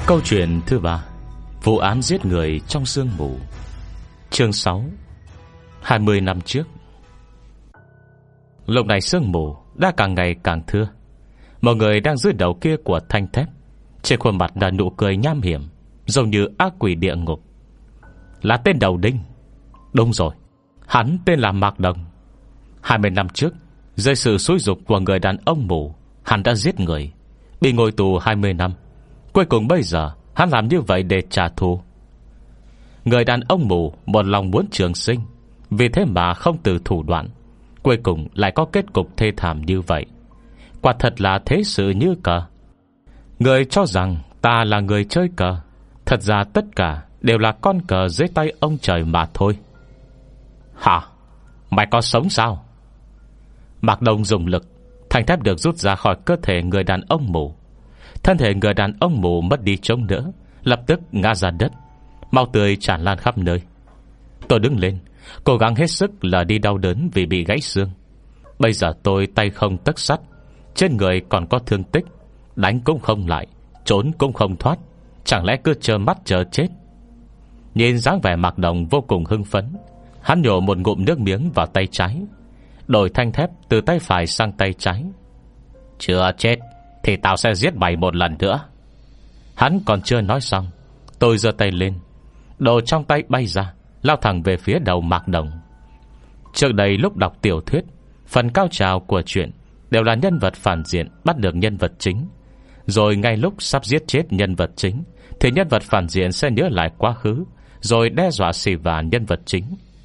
Câu chuyện thứ 3: Vụ án giết người trong sương mù. Chương 6. 20 năm trước. Lúc này sương mù đã càng ngày càng thưa. Một người đang dưới đầu kia của thanh thép, trên khuôn mặt là nụ cười nham hiểm, giống như ác quỷ địa ngục. Là tên đầu đinh. Đúng rồi, hắn tên là Mạc Đồng. 20 năm trước, dưới sự xúi giục của người đàn ông mù, hắn đã giết người, bị ngồi tù 20 năm. Cuối cùng bây giờ hắn làm như vậy để trả thù. Người đàn ông mù một lòng muốn trường sinh, vì thế mà không từ thủ đoạn, cuối cùng lại có kết cục thê thảm như vậy. Quả thật là thế sự như cờ. Người cho rằng ta là người chơi cờ, thật ra tất cả đều là con cờ dưới tay ông trời mà thôi. Hả? Mày có sống sao? Mạc Đồng dùng lực, thanh thép được rút ra khỏi cơ thể người đàn ông mù. Thân thể người đàn ông mù mất đi chống đỡ, lập tức ngã ra đất, máu tươi tràn lan khắp nơi. Tôi đứng lên, cố gắng hết sức là đi đau đớn vì bị gãy xương. Bây giờ tôi tay không tấc sắt, trên người còn có thương tích, đánh cũng không lại, trốn cũng không thoát, chẳng lẽ cứ trơ mắt chờ chết? Nhìn dáng vẻ Mạc Đồng vô cùng hưng phấn, hắn nhổ một ngụm nước miếng vào tay trái, đổi thanh thép từ tay phải sang tay trái. Chưa chết thì tao sẽ giết mày một lần nữa. Hắn còn chưa nói xong, tôi giơ tay lên, đồ trong tay bay ra, lao thẳng về phía đầu Mạc Đồng. Trước đây lúc đọc tiểu thuyết, phần cao trào của chuyện đều là nhân vật phản diện bắt được nhân vật chính, rồi ngay lúc sắp giết chết nhân vật chính thì nhân vật phản diện sẽ nhớ lại quá khứ, rồi đe dọa xì vả nhân vật chính.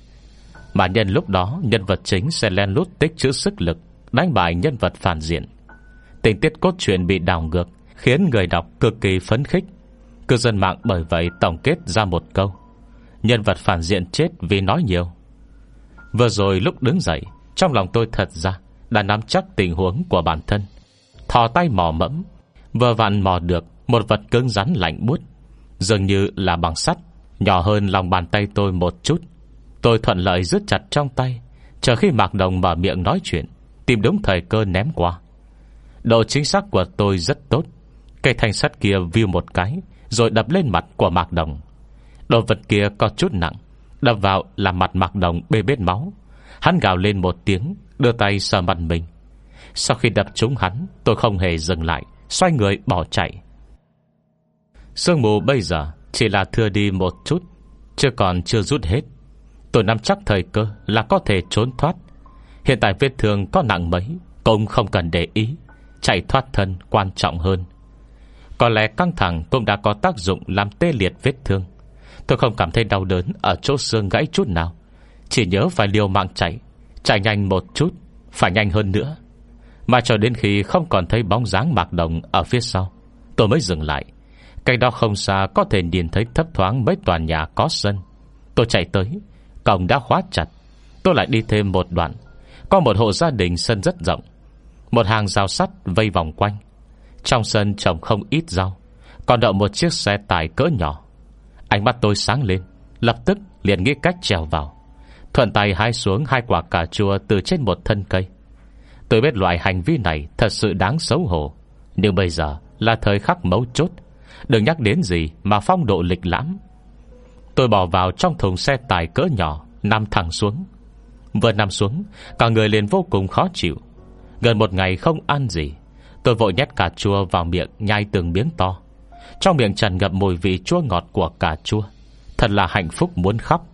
Mà nhân lúc đó nhân vật chính sẽ len lút tích trữ sức lực, đánh bại nhân vật phản diện. Tình tiết cốt truyện bị đảo ngược, khiến người đọc cực kỳ phấn khích. Cư dân mạng bởi vậy tổng kết ra một câu: nhân vật phản diện chết vì nói nhiều. Vừa rồi lúc đứng dậy, trong lòng tôi thật ra đã nắm chắc tình huống của bản thân. Thò tay mò mẫm, vừa vặn mò được một vật cứng rắn lạnh buốt, dường như là bằng sắt, nhỏ hơn lòng bàn tay tôi một chút. Tôi thuận lợi giữ chặt trong tay, chờ khi Mạc Đồng mở miệng nói chuyện, tìm đúng thời cơ ném qua. Độ chính xác của tôi rất tốt. Cây thanh sắt kia view một cái, rồi đập lên mặt của Mạc Đồng. Đồ vật kia có chút nặng, đập vào làm mặt Mạc Đồng bê bết máu. Hắn gào lên một tiếng, đưa tay sờ mặt mình. Sau khi đập trúng hắn, tôi không hề dừng lại, xoay người bỏ chạy. Sương mù bây giờ chỉ là thưa đi một chút, chưa rút hết. Tôi nắm chắc thời cơ là có thể trốn thoát. Hiện tại vết thương có nặng mấy cũng không cần để ý, chạy thoát thân quan trọng hơn. Có lẽ căng thẳng cũng đã có tác dụng làm tê liệt vết thương. Tôi không cảm thấy đau đớn ở chỗ xương gãy chút nào, chỉ nhớ phải liều mạng chạy, chạy nhanh một chút, phải nhanh hơn nữa. Mà cho đến khi không còn thấy bóng dáng Mạc Đồng ở phía sau, tôi mới dừng lại. Cách đó không xa có thể nhìn thấy thấp thoáng mấy tòa nhà có sân. Tôi chạy tới, cổng đã khóa chặt. Tôi lại đi thêm một đoạn, có một hộ gia đình sân rất rộng, một hàng rào sắt vây vòng quanh. Trong sân trồng không ít rau, còn đậu một chiếc xe tải cỡ nhỏ. Ánh mắt tôi sáng lên, lập tức liền nghĩ cách trèo vào, thuận tay hái xuống 2 quả cà chua từ trên một thân cây. Tôi biết loại hành vi này thật sự đáng xấu hổ, nhưng bây giờ là thời khắc mấu chốt, đừng nhắc đến gì mà phong độ lịch lãm. Tôi bỏ vào trong thùng xe tải cỡ nhỏ, nằm thẳng xuống. Vừa nằm xuống, cả người liền vô cùng khó chịu. Gần một ngày không ăn gì, tôi vội nhét cà chua vào miệng, nhai từng miếng to. Trong miệng tràn ngập mùi vị chua ngọt của cà chua, thật là hạnh phúc muốn khóc.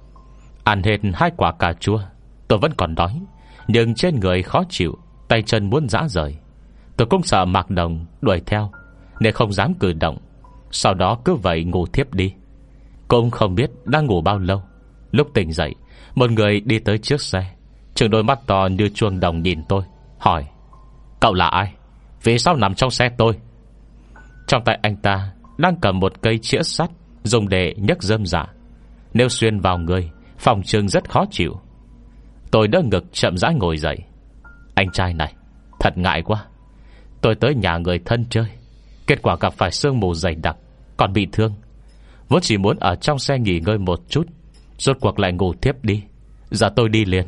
Ăn hết 2 quả cà chua, tôi vẫn còn đói, nhưng trên người khó chịu, tay chân muốn rã rời. Tôi cũng sợ Mạc Đồng đuổi theo, nên không dám cử động. Sau đó cứ vậy ngủ thiếp đi. Cũng không biết đang ngủ bao lâu, lúc tỉnh dậy, một người đi tới trước xe, trừng đôi mắt to như chuông đồng nhìn tôi, hỏi: cậu là ai? Vì sao nằm trong xe tôi? Trong tay anh ta đang cầm một cây chĩa sắt, dùng để nhấc rơm rạ. Nếu xuyên vào người, phòng trừng rất khó chịu. Tôi đỡ ngực chậm rãi ngồi dậy. Anh trai này, thật ngại quá. Tôi tới nhà người thân chơi, kết quả gặp phải sương mù dày đặc, còn bị thương. Vốn chỉ muốn ở trong xe nghỉ ngơi một chút, rốt cuộc lại ngủ thiếp đi. Giờ tôi đi liền.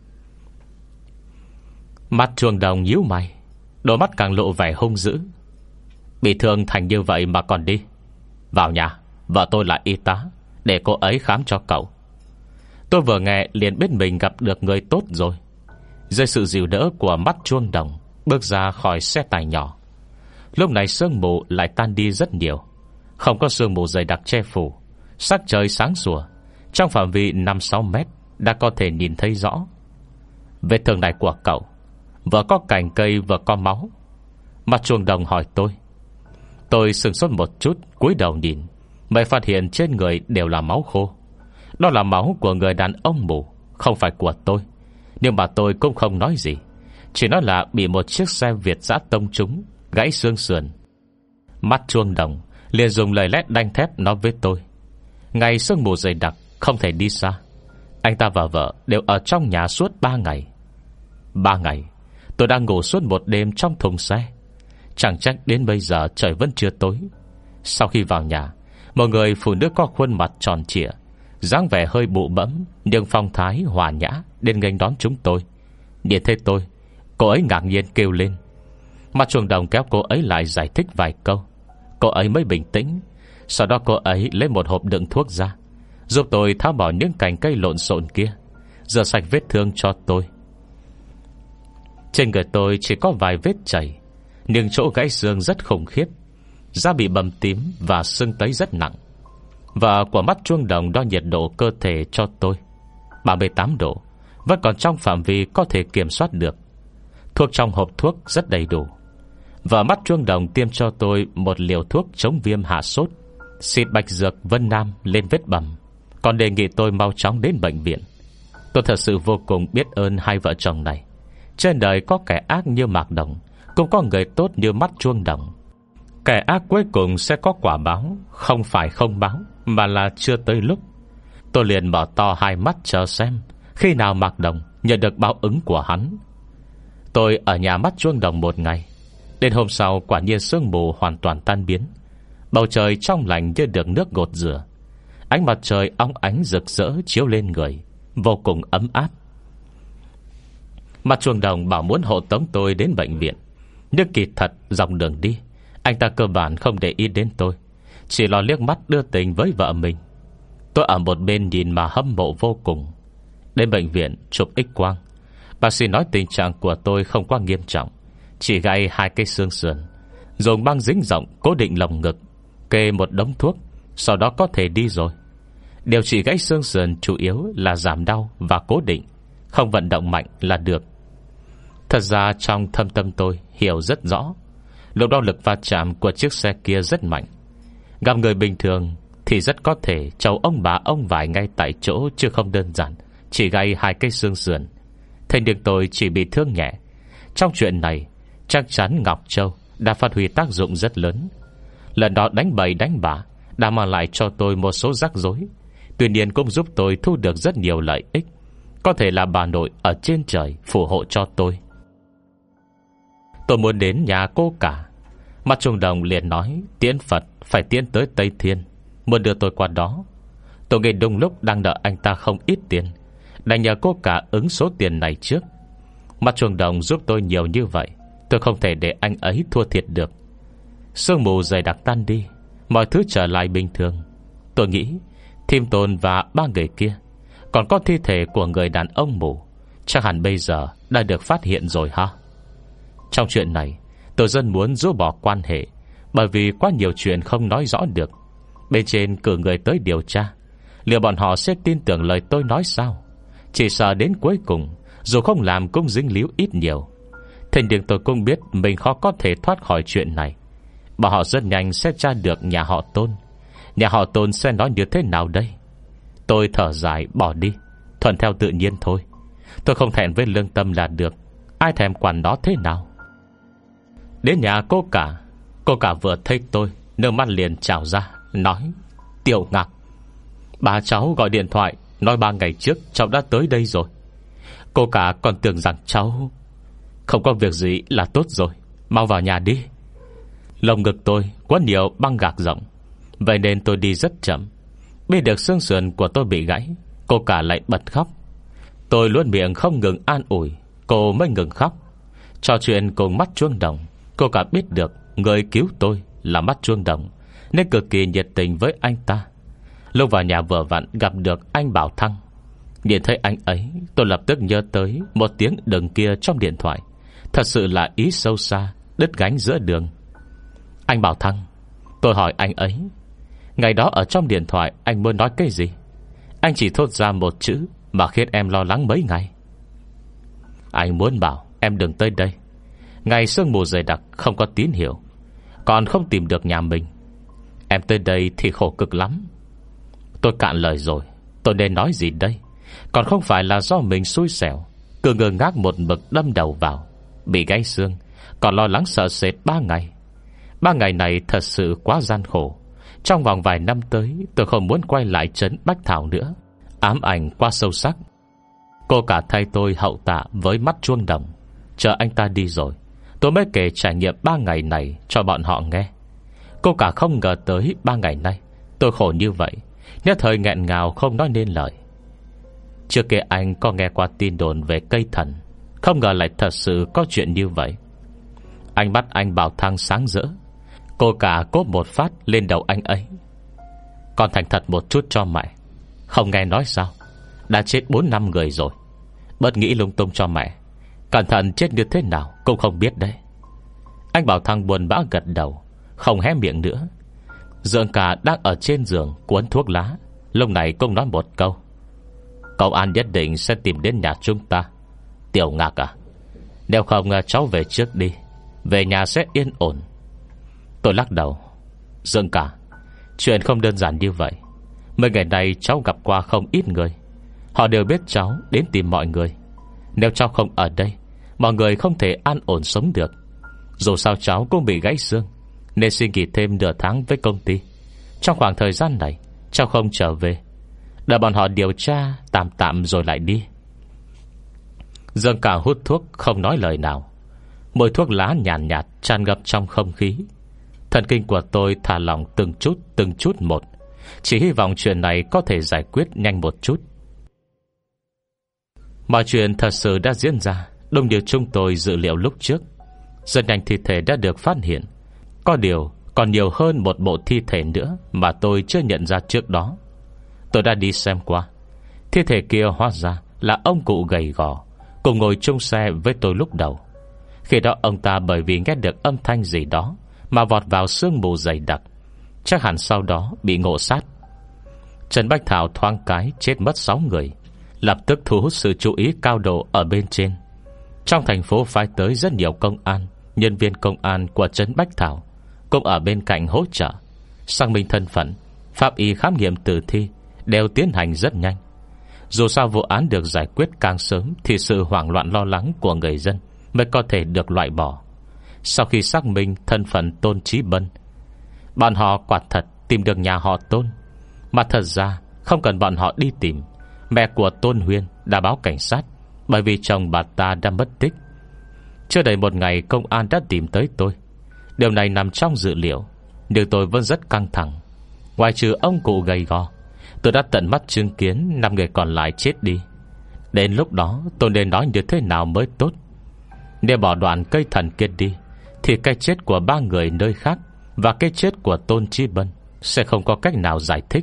Mắt chuông đồng nhíu mày, đôi mắt càng lộ vẻ hung dữ. Bị thương thành như vậy mà còn đi, Vào nhà, vợ tôi là y tá, để cô ấy khám cho cậu. Tôi vừa nghe liền biết mình gặp được người tốt rồi. Dưới sự dìu đỡ của Mắt Chuông Đồng, bước ra khỏi xe tải nhỏ. Lúc này sương mù lại tan đi rất nhiều. Không có sương mù dày đặc che phủ. Sắc trời sáng sủa. Trong phạm vi 5-6 mét đã có thể nhìn thấy rõ. Vết thương này của cậu vừa có cành cây vừa có máu. Mắt Chuông Đồng hỏi tôi. Tôi sửng sốt một chút, cúi đầu nhìn, mới phát hiện trên người đều là máu khô. Đó là máu của người đàn ông mù, không phải của tôi. Nhưng mà tôi cũng không nói gì, chỉ nói là bị một chiếc xe Việt dã tông trúng, gãy xương sườn. Mắt Chuông Đồng liền dùng lời lẽ đanh thép nói với tôi. Ngày sương mù dày đặc, không thể đi xa. Anh ta và vợ đều ở trong nhà suốt 3 ngày. 3 ngày tôi đang ngủ suốt một đêm trong thùng xe. Chẳng trách đến bây giờ trời vẫn chưa tối. Sau khi vào nhà, một người phụ nữ có khuôn mặt tròn trịa, dáng vẻ hơi bụ bẫm nhưng phong thái hòa nhã đến nghênh đón chúng tôi. Nhìn thấy tôi, cô ấy ngạc nhiên kêu lên. Mắt Chuông Đồng kéo cô ấy lại giải thích vài câu. Cô ấy mới bình tĩnh. Sau đó cô ấy lấy một hộp đựng thuốc ra, giúp tôi tháo bỏ những cành cây lộn xộn kia, rửa sạch vết thương cho tôi. Trên người tôi chỉ có vài vết chảy, nhưng chỗ gãy xương rất khủng khiếp, da bị bầm tím và sưng tấy rất nặng. Và của Mắt Chuông Đồng đo nhiệt độ cơ thể cho tôi 38 độ, vẫn còn trong phạm vi có thể kiểm soát được. Thuốc trong hộp thuốc rất đầy đủ. Và Mắt Chuông Đồng tiêm cho tôi một liều thuốc chống viêm hạ sốt, xịt bạch dược Vân Nam lên vết bầm, còn đề nghị tôi mau chóng đến bệnh viện. Tôi thật sự vô cùng biết ơn hai vợ chồng này. Trên đời có kẻ ác như Mạc Đồng, cũng có người tốt như Mắt Chuông Đồng. Kẻ ác cuối cùng sẽ có quả báo, không phải không báo, mà là chưa tới lúc. Tôi liền mở to hai mắt chờ xem khi nào Mạc Đồng nhận được báo ứng của hắn. Tôi ở nhà Mắt Chuông Đồng một ngày. Đến hôm sau quả nhiên sương mù hoàn toàn tan biến. Bầu trời trong lành như được nước gột rửa. Ánh mặt trời óng ánh rực rỡ chiếu lên người, vô cùng ấm áp. Mắt Chuông Đồng bảo muốn hộ tống tôi đến bệnh viện, nhưng kỳ thật dọc đường đi anh ta cơ bản không để ý đến tôi, chỉ lo liếc mắt đưa tình với vợ mình. Tôi ở một bên nhìn mà hâm mộ vô cùng. Đến bệnh viện chụp X-quang, bác sĩ nói tình trạng của tôi không quá nghiêm trọng, chỉ gãy 2 cây xương sườn, dùng băng dính rộng cố định lồng ngực, kê một đống thuốc, sau đó có thể đi rồi. Điều trị gãy xương sườn chủ yếu là giảm đau và cố định, không vận động mạnh là được. Thật ra trong thâm tâm tôi hiểu rất rõ, lúc đó lực va chạm của chiếc xe kia rất mạnh. Gặp người bình thường thì rất có thể chầu ông bà ông vải ngay tại chỗ, chứ không đơn giản chỉ gãy 2 cây xương sườn. Thế nhưng tôi chỉ bị thương nhẹ. Trong chuyện này chắc chắn Ngọc Châu đã phát huy tác dụng rất lớn. Lần đó đánh bậy đánh bạ đã mang lại cho tôi một số rắc rối, tuy nhiên cũng giúp tôi thu được rất nhiều lợi ích. Có thể là bà nội ở trên trời phù hộ cho tôi. Tôi muốn đến nhà cô cả. Mắt Chuông Đồng liền nói tiễn Phật phải tiến tới Tây Thiên, muốn đưa tôi qua đó. Tôi nghĩ đúng lúc đang nợ anh ta không ít tiền, đành nhờ cô cả ứng số tiền này trước. Mắt Chuông Đồng giúp tôi nhiều như vậy, tôi không thể để anh ấy thua thiệt được. Sương mù dày đặc tan đi, mọi thứ trở lại bình thường. Tôi nghĩ Thiêm Tồn và 3 người kia, còn có thi thể của người đàn ông mù, chắc hẳn bây giờ đã được phát hiện rồi ha. Trong chuyện này tôi rất muốn rũ bỏ quan hệ, bởi vì quá nhiều chuyện không nói rõ được. Bên trên cử người tới điều tra, liệu bọn họ sẽ tin tưởng lời tôi nói sao? Chỉ sợ đến cuối cùng, dù không làm cũng dính líu ít nhiều. Thế nhưng tôi cũng biết mình khó có thể thoát khỏi chuyện này. Bọn họ rất nhanh sẽ tra được nhà họ Tôn. Nhà họ Tôn sẽ nói như thế nào đây? Tôi thở dài bỏ đi, thuận theo tự nhiên thôi. Tôi không thẹn với lương tâm là được, ai thèm quản nó thế nào. Đến nhà cô cả vừa thấy tôi, nước mắt liền trào ra, nói: Tiểu Ngạc, bà cháu gọi điện thoại nói 3 ngày trước cháu đã tới đây rồi. Cô cả còn tưởng rằng cháu không có việc gì là tốt rồi, mau vào nhà đi. Lồng ngực tôi quá nhiều băng gạc rộng, vậy nên tôi đi rất chậm. Biết được xương sườn của tôi bị gãy, cô cả lại bật khóc. Tôi luôn miệng không ngừng an ủi, cô mới ngừng khóc. Trò chuyện cùng Mắt Chuông Đồng, cô cả biết được người cứu tôi là Mắt Chuông Đồng, nên cực kỳ nhiệt tình với anh ta. Lúc vào nhà vừa vặn gặp được anh Bảo Thăng. Nhìn thấy anh ấy, tôi lập tức nhớ tới một tiếng đừng kia trong điện thoại. Thật sự là ý sâu xa, đứt gánh giữa đường. Anh Bảo Thăng, tôi hỏi anh ấy, ngày đó ở trong điện thoại anh muốn nói cái gì? Anh chỉ thốt ra một chữ mà khiến em lo lắng mấy ngày. Anh muốn bảo em đừng tới đây. Ngày sương mù dày đặc, không có tín hiệu, còn không tìm được nhà mình. Em tới đây thì khổ cực lắm. Tôi cạn lời rồi. Tôi nên nói gì đây? Còn không phải là do mình xui xẻo, cứ ngơ ngác một mực đâm đầu vào, bị gãy xương, còn lo lắng sợ sệt 3 ngày. 3 ngày này thật sự quá gian khổ. Trong vòng vài năm tới, tôi không muốn quay lại trấn Bách Thảo nữa. Ám ảnh quá sâu sắc. Cô cả thay tôi hậu tạ với mắt chuông đồng. Chờ anh ta đi rồi, tôi mới kể trải nghiệm 3 ngày này cho bọn họ nghe. Cô cả không ngờ tới 3 ngày nay tôi khổ như vậy, nhất thời nghẹn ngào không nói nên lời. Trước kia anh có nghe qua tin đồn về cây thần, không ngờ lại thật sự có chuyện như vậy. Anh bắt anh Bảo Thăng sáng rỡ. Cô cả cốp một phát lên đầu anh ấy. Con thành thật một chút cho mẹ. Không nghe nói sao? Đã chết 4 năm người rồi. Bớt nghĩ lung tung cho mẹ. Cẩn thận chết như thế nào cũng không biết đấy. Anh Bảo Thăng buồn bã gật đầu, không hé miệng nữa. Dương cả đang ở trên giường cuốn thuốc lá, lúc này cũng nói một câu: Công an nhất định sẽ tìm đến nhà chúng ta. Tiểu Ngạc à, nếu không cháu về trước đi, về nhà sẽ yên ổn. Tôi lắc đầu. Dương cả, chuyện không đơn giản như vậy. Mấy ngày nay cháu gặp qua không ít người, họ đều biết cháu đến tìm mọi người. Nếu cháu không ở đây, mọi người không thể an ổn sống được. Dù sao cháu cũng bị gãy xương, nên xin nghỉ thêm nửa tháng với công ty. Trong khoảng thời gian này cháu không trở về, đợi bọn họ điều tra tạm tạm rồi lại đi. Dương cả hút thuốc không nói lời nào. Mùi thuốc lá nhàn nhạt tràn ngập trong không khí. Thần kinh của tôi thả lỏng từng chút một, chỉ hy vọng chuyện này có thể giải quyết nhanh một chút. Mọi chuyện thật sự đã diễn ra đúng như chúng tôi dự liệu lúc trước. Rất nhanh thi thể đã được phát hiện. Có điều còn nhiều hơn một bộ thi thể nữa mà tôi chưa nhận ra trước đó. Tôi đã đi xem qua. Thi thể kia hóa ra là ông cụ gầy gò cùng ngồi chung xe với tôi lúc đầu. Khi đó ông ta bởi vì nghe được âm thanh gì đó mà vọt vào sương mù dày đặc, chắc hẳn sau đó bị ngộ sát. Trần Bách Thảo thoáng cái chết mất 6 người, lập tức thu hút sự chú ý cao độ ở bên trên. Trong thành phố phái tới rất nhiều công an, nhân viên công an của trấn Bách Thảo cũng ở bên cạnh hỗ trợ. Xác minh thân phận, pháp y khám nghiệm tử thi đều tiến hành rất nhanh. Dù sao vụ án được giải quyết càng sớm thì sự hoảng loạn lo lắng của người dân mới có thể được loại bỏ. Sau khi xác minh thân phận Tôn Chí Bân, bọn họ quả thật tìm được nhà họ Tôn. Mà thật ra không cần bọn họ đi tìm, mẹ của Tôn Huyên đã báo cảnh sát, bởi vì chồng bà ta đã mất tích. Chưa đầy một ngày công an đã tìm tới tôi. Điều này nằm trong dự liệu, nhưng tôi vẫn rất căng thẳng. Ngoài trừ ông cụ gầy gò, tôi đã tận mắt chứng kiến 5 người còn lại chết đi. Đến lúc đó tôi nên nói như thế nào mới tốt. Nếu bỏ đoạn cây thần kia đi, thì cái chết của 3 người nơi khác và cái chết của Tôn Chí Bân sẽ không có cách nào giải thích.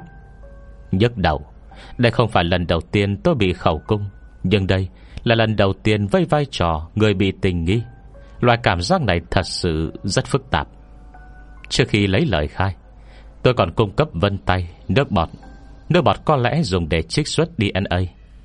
Nhức đầu. Đây không phải lần đầu tiên tôi bị khẩu cung, nhưng đây là lần đầu tiên với vai trò người bị tình nghi. Loại cảm giác này thật sự rất phức tạp. Trước khi lấy lời khai, tôi còn cung cấp vân tay, nước bọt. Nước bọt có lẽ dùng để trích xuất DNA.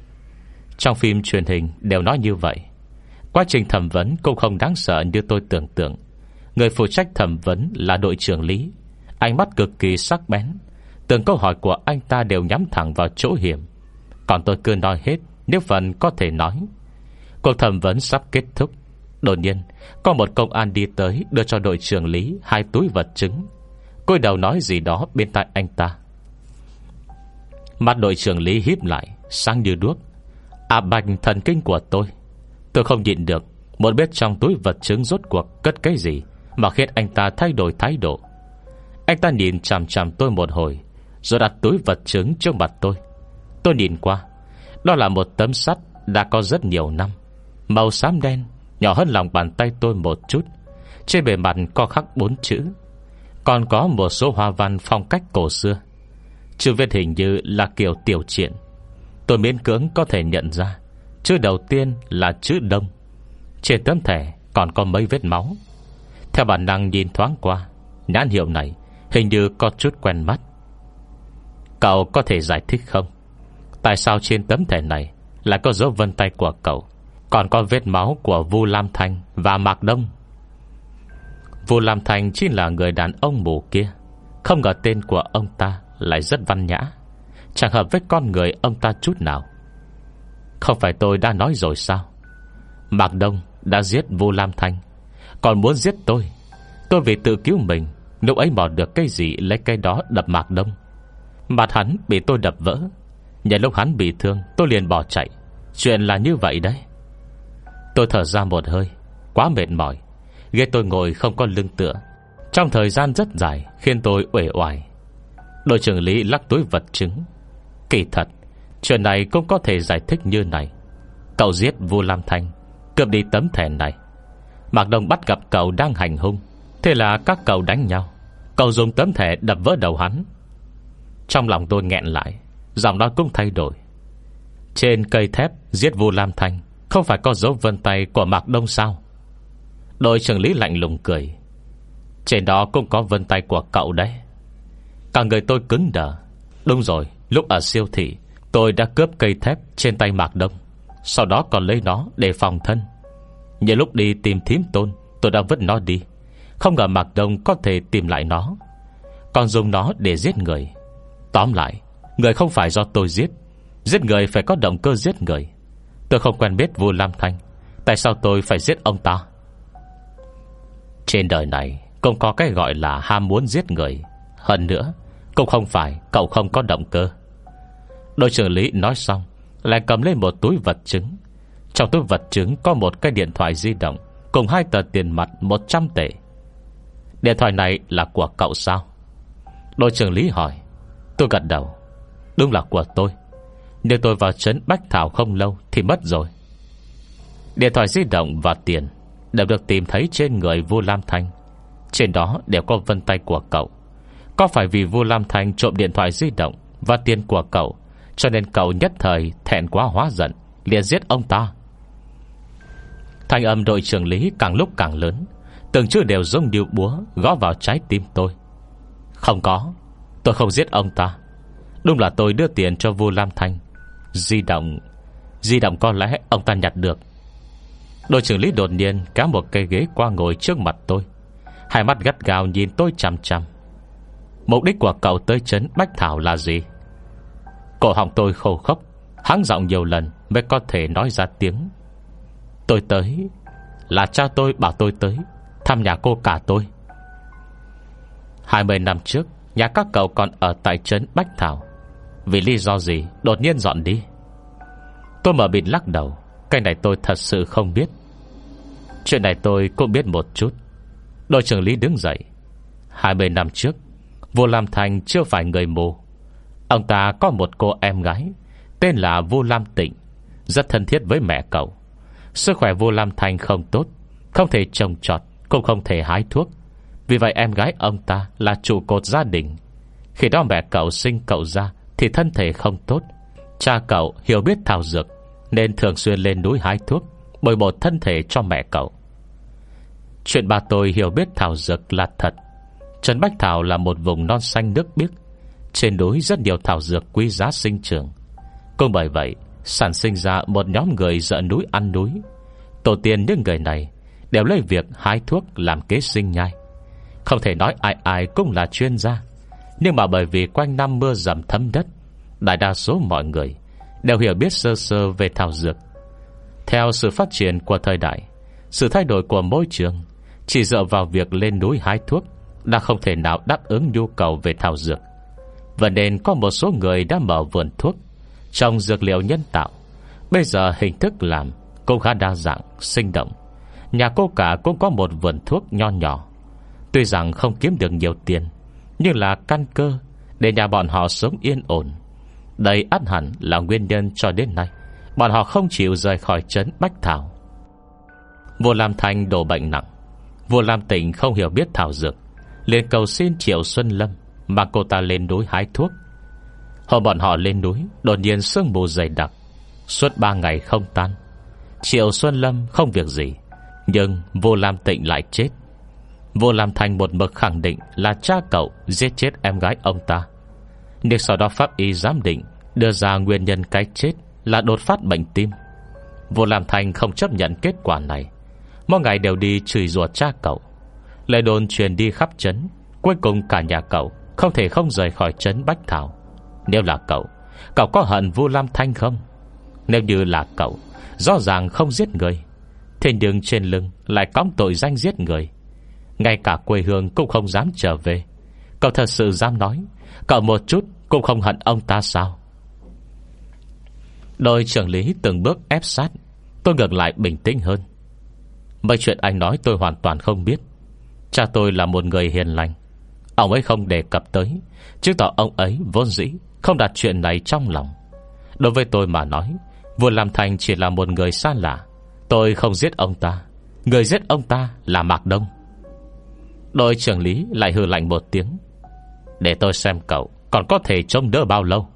Trong phim truyền hình đều nói như vậy. Quá trình thẩm vấn cũng không đáng sợ như tôi tưởng tượng. Người phụ trách thẩm vấn là đội trưởng Lý. Ánh mắt cực kỳ sắc bén, từng câu hỏi của anh ta đều nhắm thẳng vào chỗ hiểm. Còn tôi cứ nói hết nếu phần có thể nói. Cuộc thẩm vấn sắp kết thúc, đột nhiên có một công an đi tới, đưa cho đội trưởng Lý 2 túi vật chứng. Cúi đầu nói gì đó bên tai anh ta. Mắt đội trưởng Lý híp lại, sáng như đuốc. Bạch thần kinh của tôi không nhịn được, muốn biết trong túi vật chứng rốt cuộc cất cái gì mà khiến anh ta thay đổi thái độ. Anh ta nhìn chằm chằm tôi một hồi, rồi đặt túi vật chứng trước mặt tôi. Tôi nhìn qua, đó là một tấm sắt đã có rất nhiều năm, màu xám đen, nhỏ hơn lòng bàn tay tôi một chút. Trên bề mặt có khắc 4 chữ. Còn có một số hoa văn phong cách cổ xưa. Chữ viết hình như là kiểu tiểu truyện. Tôi miễn cưỡng có thể nhận ra chữ đầu tiên là chữ Đông. Trên tấm thẻ còn có mấy vết máu. Theo bản năng nhìn thoáng qua, nhãn hiệu này hình như có chút quen mắt. Cậu có thể giải thích không? Tại sao trên tấm thẻ này lại có dấu vân tay của cậu, còn có vết máu của Vu Lam Thanh và Mạc Đông? Vu Lam Thanh chính là người đàn ông mù kia. Không ngờ tên của ông ta lại rất văn nhã, chẳng hợp với con người ông ta chút nào. Không phải tôi đã nói rồi sao? Mạc Đông đã giết Vu Lam Thanh, còn muốn giết tôi. Tôi vì tự cứu mình, lúc ấy bỏ được cái gì lấy cái đó đập Mạc Đông. Mặt hắn bị tôi đập vỡ. Nhân lúc hắn bị thương, tôi liền bỏ chạy. Chuyện là như vậy đấy. Tôi thở ra một hơi. Quá mệt mỏi, ghê tôi ngồi không có lưng tựa trong thời gian rất dài, khiến tôi uể oải. Đội trưởng Lý lắc túi vật chứng. Kỳ thật, chuyện này cũng có thể giải thích như này. Cậu giết Vu Lam Thanh, cướp đi tấm thẻ này. Mạc Đông bắt gặp cậu đang hành hung, thế là các cậu đánh nhau. Cậu dùng tấm thẻ đập vỡ đầu hắn. Trong lòng tôi nghẹn lại, giọng nói cũng thay đổi. Trên cây thép giết Vu Lam Thanh không phải có dấu vân tay của Mạc Đông sao? Đội trưởng Lý lạnh lùng cười. Trên đó cũng có vân tay của cậu đấy. Cả người tôi cứng đờ. Đúng rồi, lúc ở siêu thị tôi đã cướp cây thép trên tay Mạc Đông, sau đó còn lấy nó để phòng thân. Nhưng lúc đi tìm thím Tôn, tôi đã vứt nó đi. Không ngờ Mạc Đông có thể tìm lại nó, còn dùng nó để giết người. Tóm lại, người không phải do tôi giết. Giết người phải có động cơ giết người. Tôi không quen biết Vu Lam Thanh, tại sao tôi phải giết ông ta? Trên đời này cũng có cái gọi là ham muốn giết người. Hơn nữa, cũng không phải cậu không có động cơ. Đội trưởng Lý nói xong lại cầm lên một túi vật chứng. Trong túi vật chứng có một cái điện thoại di động cùng 2 tờ tiền mặt 100 tệ. Điện thoại này là của cậu sao? Đội trưởng Lý hỏi. Tôi gật đầu. Đúng là của tôi, nhưng tôi vào trấn Bách Thảo không lâu thì mất rồi. Điện thoại di động và tiền đều được tìm thấy trên người Vu Lam Thanh. Trên đó đều có vân tay của cậu. Có phải vì Vu Lam Thanh trộm điện thoại di động và tiền của cậu, cho nên cậu nhất thời thẹn quá hóa giận, liền giết ông ta? Thanh âm đội trưởng Lý càng lúc càng lớn, từng chữ đều giống điệu búa gõ vào trái tim tôi. Không có, tôi không giết ông ta. Đúng là tôi đưa tiền cho Vu Lam Thanh. Di động có lẽ ông ta nhặt được. Đội trưởng Lý đột nhiên kéo một cây ghế qua ngồi trước mặt tôi, hai mắt gắt gao nhìn tôi chằm chằm. Mục đích của cậu tới trấn Bách Thảo là gì? Cổ họng tôi khô khốc, hắng giọng nhiều lần mới có thể nói ra tiếng. Tôi tới là cha tôi bảo tôi tới thăm nhà cô cả tôi. 20 năm trước, nhà các cậu còn ở tại trấn Bách Thảo. Vì lý do gì đột nhiên dọn đi? Tôi mở bịt lắc đầu. Cái này tôi thật sự không biết. Chuyện này tôi cũng biết một chút. Đội trưởng Lý đứng dậy. 20 năm trước, Vu Lam Thanh chưa phải người mù. Ông ta có một cô em gái tên là Vu Lam Tịnh, rất thân thiết với mẹ cậu. Sức khỏe Vu Lam Thanh không tốt, không thể trồng trọt, cũng không thể hái thuốc. Vì vậy em gái ông ta là trụ cột gia đình. Khi đó mẹ cậu sinh cậu ra thì thân thể không tốt. Cha cậu hiểu biết thảo dược nên thường xuyên lên núi hái thuốc, bồi bổ thân thể cho mẹ cậu. Chuyện ba tôi hiểu biết thảo dược là thật. Trấn Bách Thảo là một vùng non xanh nước biếc, trên núi rất nhiều thảo dược quý giá sinh trưởng. Cũng bởi vậy sản sinh ra một nhóm người dợ núi ăn núi. Tổ tiên những người này đều lấy việc hái thuốc làm kế sinh nhai. Không thể nói ai ai cũng là chuyên gia, nhưng mà bởi vì quanh năm mưa dầm thấm đất, đại đa số mọi người đều hiểu biết sơ sơ về thảo dược. Theo sự phát triển của thời đại, sự thay đổi của môi trường, chỉ dựa vào việc lên núi hái thuốc đã không thể nào đáp ứng nhu cầu về thảo dược. Vậy nên có một số người đã mở vườn thuốc, trồng dược liệu nhân tạo. Bây giờ hình thức làm cũng khá đa dạng, sinh động. Nhà cô cả cũng có một vườn thuốc nho nhỏ. Tuy rằng không kiếm được nhiều tiền, nhưng là căn cơ để nhà bọn họ sống yên ổn. Đây ắt hẳn là nguyên nhân cho đến nay bọn họ không chịu rời khỏi trấn Bách Thảo. Vu Lam Thanh đổ bệnh nặng. Vu Lam Tịnh không hiểu biết thảo dược, liền cầu xin Triệu Xuân Lâm mà cô ta lên núi hái thuốc. Hôm bọn họ lên núi, đột nhiên sương mù dày đặc, suốt 3 ngày không tan. Triệu Xuân Lâm không việc gì, nhưng Vô Lam Tịnh lại chết. Vô Lam Thành một mực khẳng định là cha cậu giết chết em gái ông ta. Nhưng sau đó pháp y giám định đưa ra nguyên nhân cái chết là đột phát bệnh tim. Vô Lam Thành không chấp nhận kết quả này, mỗi ngày đều đi chửi rủa cha cậu. Lời đồn truyền đi khắp trấn. Cuối cùng cả nhà cậu không thể không rời khỏi trấn Bách Thảo. Nếu là cậu có hận Vu Lam Thanh không? Nếu như là cậu, rõ ràng không giết người, thế nhưng trên lưng lại cõng tội danh giết người. Ngay cả quê hương cũng không dám trở về. Cậu thật sự dám nói cậu một chút cũng không hận ông ta sao? Đội trưởng lý từng bước ép sát. Tôi ngược lại bình tĩnh hơn. Mấy chuyện anh nói tôi hoàn toàn không biết. Cha tôi là một người hiền lành, ông ấy không đề cập tới, chứng tỏ ông ấy vốn dĩ không đặt chuyện này trong lòng. Đối với tôi mà nói, Vua Lam Thành chỉ là một người xa lạ. Tôi không giết ông ta, người giết ông ta là Mạc Đông. Đội trưởng lý lại hừ lạnh một tiếng. Để tôi xem cậu còn có thể chống đỡ bao lâu.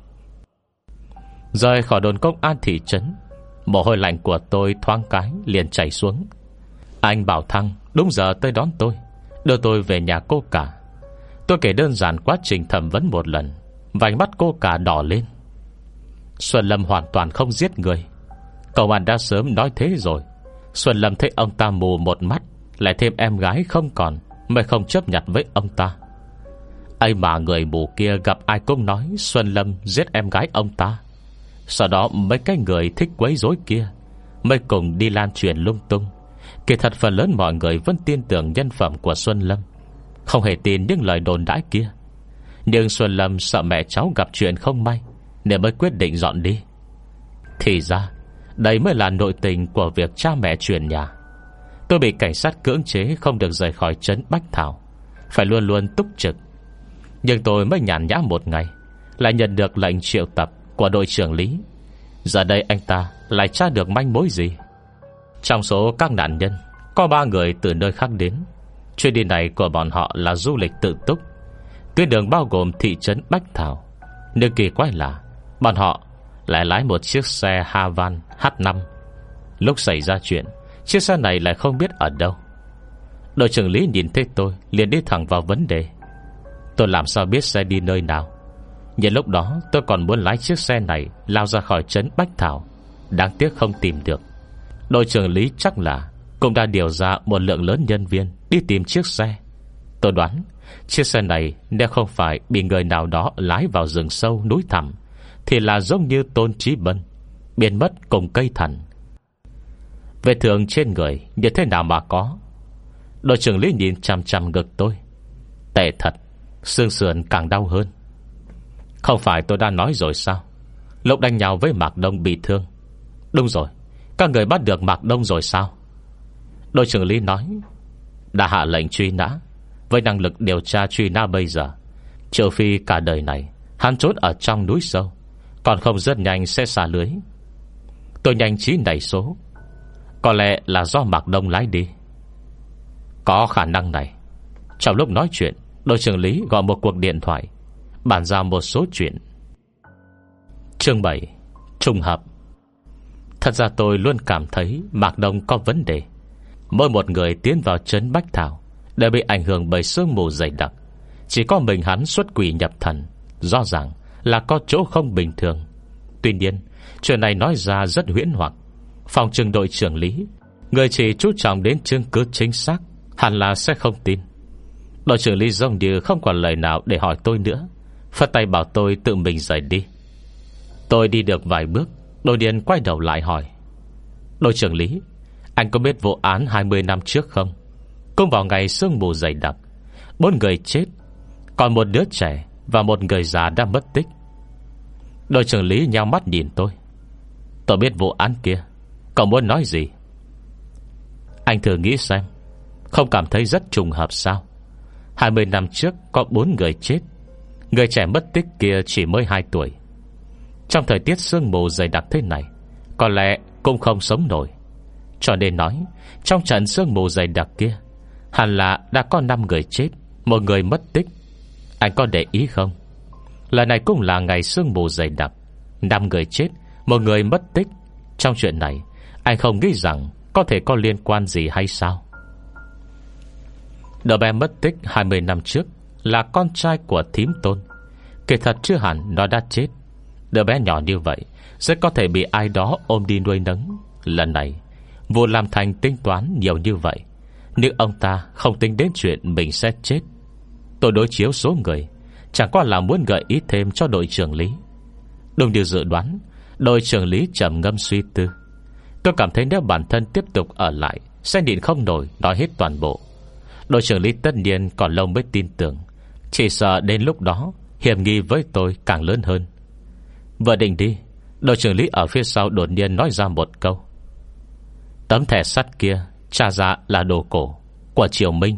Rời khỏi đồn công an thị trấn, mồ hôi lạnh của tôi thoáng cái liền chảy xuống. Anh Bảo Thăng đúng giờ tới đón tôi, đưa tôi về nhà cô cả. Tôi kể đơn giản quá trình thẩm vấn một lần. Vành mắt cô cả đỏ lên. Xuân Lâm hoàn toàn không giết người. Công an đã sớm nói thế rồi. Xuân Lâm thấy ông ta mù một mắt, lại thêm em gái không còn, mới không chấp nhận với ông ta. Ấy mà người mù kia gặp ai cũng nói Xuân Lâm giết em gái ông ta. Sau đó mấy cái người thích quấy rối kia mới cùng đi lan truyền lung tung. Kỳ thật phần lớn mọi người vẫn tin tưởng nhân phẩm của Xuân Lâm, không hề tin những lời đồn đãi kia. Nhưng Xuân Lâm sợ mẹ cháu gặp chuyện không may nên mới quyết định dọn đi. Thì ra đây mới là nội tình của việc cha mẹ chuyển nhà. Tôi bị cảnh sát cưỡng chế không được rời khỏi trấn Bách Thảo, phải luôn luôn túc trực. Nhưng tôi mới nhàn nhã một ngày, lại nhận được lệnh triệu tập của đội trưởng lý. Giờ đây anh ta lại tra được manh mối gì? Trong số các nạn nhân có 3 người từ nơi khác đến. Chuyến đi này của bọn họ là du lịch tự túc. Tuyến đường bao gồm thị trấn Bách Thảo. Nhưng kỳ quái là bọn họ lại lái một chiếc xe Havan H5. Lúc xảy ra chuyện, chiếc xe này lại không biết ở đâu. Đội trưởng lý nhìn thấy tôi liền đi thẳng vào vấn đề. Tôi làm sao biết xe đi nơi nào? Nhưng lúc đó tôi còn muốn lái chiếc xe này lao ra khỏi trấn Bách Thảo. Đáng tiếc không tìm được. Đội trưởng lý chắc là cũng đã điều ra một lượng lớn nhân viên đi tìm chiếc xe. Tôi đoán chiếc xe này nếu không phải bị người nào đó lái vào rừng sâu núi thẳm, thì là giống như Tôn Chí Bân biến mất cùng cây thần. Vết thương trên người như thế nào mà có? Đội trưởng lý nhìn chằm chằm ngực tôi. Tệ thật, xương sườn càng đau hơn. Không phải tôi đã nói rồi sao? Lúc đánh nhau với Mạc Đông bị thương. Đúng rồi, các người bắt được Mạc Đông rồi sao? Đội trưởng lý nói, đã hạ lệnh truy nã. Với năng lực điều tra truy nã bây giờ, trừ phi cả đời này hắn trốn ở trong núi sâu, còn không rất nhanh sẽ xả lưới. Tôi nhanh trí nảy số. Có lẽ là do Mạc Đông lái đi. Có khả năng này. Trong lúc nói chuyện, đội trưởng lý gọi một cuộc điện thoại, bàn ra một số chuyện. Chương 7. Trùng hợp. Thật ra tôi luôn cảm thấy Mạc Đông có vấn đề. Mỗi một người tiến vào trấn Bách Thảo đều bị ảnh hưởng bởi sương mù dày đặc. Chỉ có mình hắn xuất quỷ nhập thần, rõ ràng là có chỗ không bình thường. Tuy nhiên chuyện này nói ra rất huyễn hoặc. Phòng trừng đội trưởng lý, người chỉ chú trọng đến chứng cứ chính xác, hẳn là sẽ không tin. Đội trưởng lý giống như không còn lời nào để hỏi tôi nữa, phất tay bảo tôi tự mình rời đi. Tôi đi được vài bước, Đôi Điền quay đầu lại hỏi, đội trưởng lý, anh có biết vụ án 20 năm trước không? Cũng vào ngày sương mù dày đặc, 4 người chết, còn một đứa trẻ và một người già đã mất tích. Đội trưởng lý nheo mắt nhìn tôi. Tôi biết vụ án kia, cậu muốn nói gì? Anh thử nghĩ xem, không cảm thấy rất trùng hợp sao? 20 năm trước có 4 người chết, người trẻ mất tích kia chỉ mới 2 tuổi. Trong thời tiết sương mù dày đặc thế này, có lẽ cũng không sống nổi. Cho nên nói, trong trận sương mù dày đặc kia, hẳn là đã có 5 người chết, Một người mất tích. Anh có để ý không? Lần này cũng là ngày sương mù dày đặc, 5 người chết, 1 người mất tích. Trong chuyện này anh không nghĩ rằng có thể có liên quan gì hay sao? Đứa bé mất tích 20 năm trước là con trai của thím Tôn. Kỳ thật chưa hẳn nó đã chết. Đứa bé nhỏ như vậy rất có thể bị ai đó ôm đi nuôi nấng. Lần này Vu Lam Thành tính toán nhiều như vậy, nhưng ông ta không tính đến chuyện mình sẽ chết. Tôi đối chiếu số người, chẳng qua là muốn gợi ý thêm cho đội trưởng Lý. Đúng như dự đoán, đội trưởng Lý trầm ngâm suy tư. Tôi cảm thấy nếu bản thân tiếp tục ở lại sẽ nhịn không nổi nói hết toàn bộ. Đội trưởng Lý tất nhiên còn lâu mới tin tưởng. Chỉ sợ đến lúc đó hiểm nghi với tôi càng lớn hơn. Vừa định đi, đội trưởng Lý ở phía sau đột nhiên nói ra một câu: tấm thẻ sắt kia tra ra là đồ cổ của Triều Minh.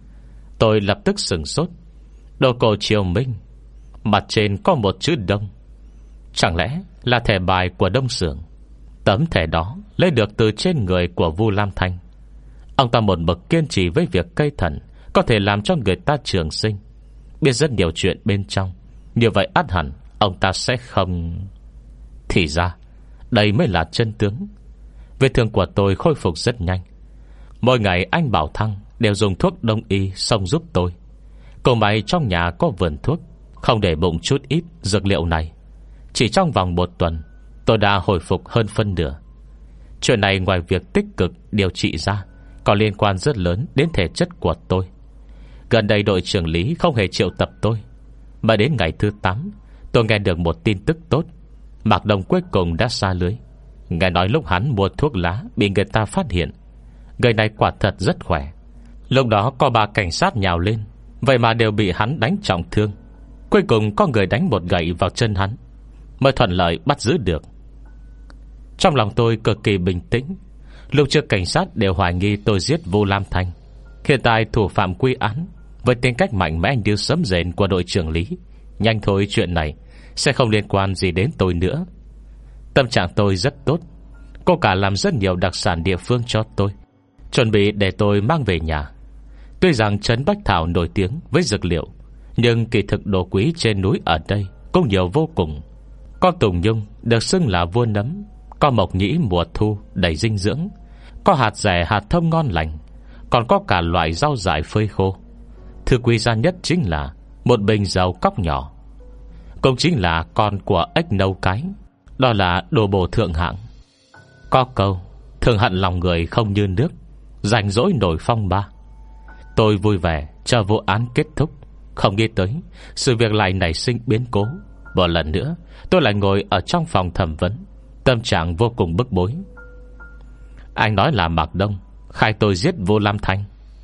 Tôi lập tức sửng sốt. Đồ cổ Triều Minh, mặt trên có một chữ Đông. Chẳng lẽ là thẻ bài của Đông Xưởng? Tấm thẻ đó lấy được từ trên người của Vu Lam Thanh. Ông ta một mực kiên trì với việc cây thần có thể làm cho người ta trường sinh, biết rất nhiều chuyện bên trong. Như vậy ắt hẳn ông ta sẽ không... Thì ra đây mới là chân tướng. Vết thương của tôi khôi phục rất nhanh. Mỗi ngày anh Bảo Thăng đều dùng thuốc đông y xông giúp tôi. Cô mày trong nhà có vườn thuốc, không để bụng chút ít dược liệu này. Chỉ trong vòng 1 tuần tôi đã hồi phục hơn phân nửa. Chuyện này ngoài việc tích cực điều trị ra, có liên quan rất lớn đến thể chất của tôi. Gần đây đội trưởng Lý không hề triệu tập tôi, mà đến ngày thứ 8 tôi nghe được một tin tức tốt. Mạc Đông cuối cùng đã xa lưới. Nghe nói lúc hắn mua thuốc lá bị người ta phát hiện. Người này quả thật rất khỏe. Lúc đó có 3 cảnh sát nhào lên, vậy mà đều bị hắn đánh trọng thương. Cuối cùng có người đánh một gậy vào chân hắn, mới thuận lợi bắt giữ được. Trong lòng tôi cực kỳ bình tĩnh. Lúc trước cảnh sát đều hoài nghi tôi giết Vu Lam Thanh. Hiện tại thủ phạm quy án, với tính cách mạnh mẽ như sấm rền của đội trưởng Lý, nhanh thôi chuyện này sẽ không liên quan gì đến tôi nữa. Tâm trạng tôi rất tốt. Cô cả làm rất nhiều đặc sản địa phương cho tôi, chuẩn bị để tôi mang về nhà. Tuy rằng trấn Bách Thảo nổi tiếng với dược liệu, nhưng kỳ thực đồ quý trên núi ở đây cũng nhiều vô cùng. Có tùng nhung được xưng là vua nấm, có mộc nhĩ mùa thu đầy dinh dưỡng, có hạt rẻ hạt thông ngon lành, còn có cả loại rau dại phơi khô. Thứ quý giá nhất chính là một bình dầu cóc nhỏ, cũng chính là con của ếch nâu cái. Đó là đồ bổ thượng hạng. Có câu thường hận lòng người không như nước, rảnh rỗi nổi phong ba. Tôi vui vẻ chờ vụ án kết thúc. Không nghĩ tới sự việc lại nảy sinh biến cố. Một lần nữa tôi lại ngồi ở trong phòng thẩm vấn, tâm trạng vô cùng bức bối. Anh nói là Mạc Đông khai tôi giết Vu Lam Thanh.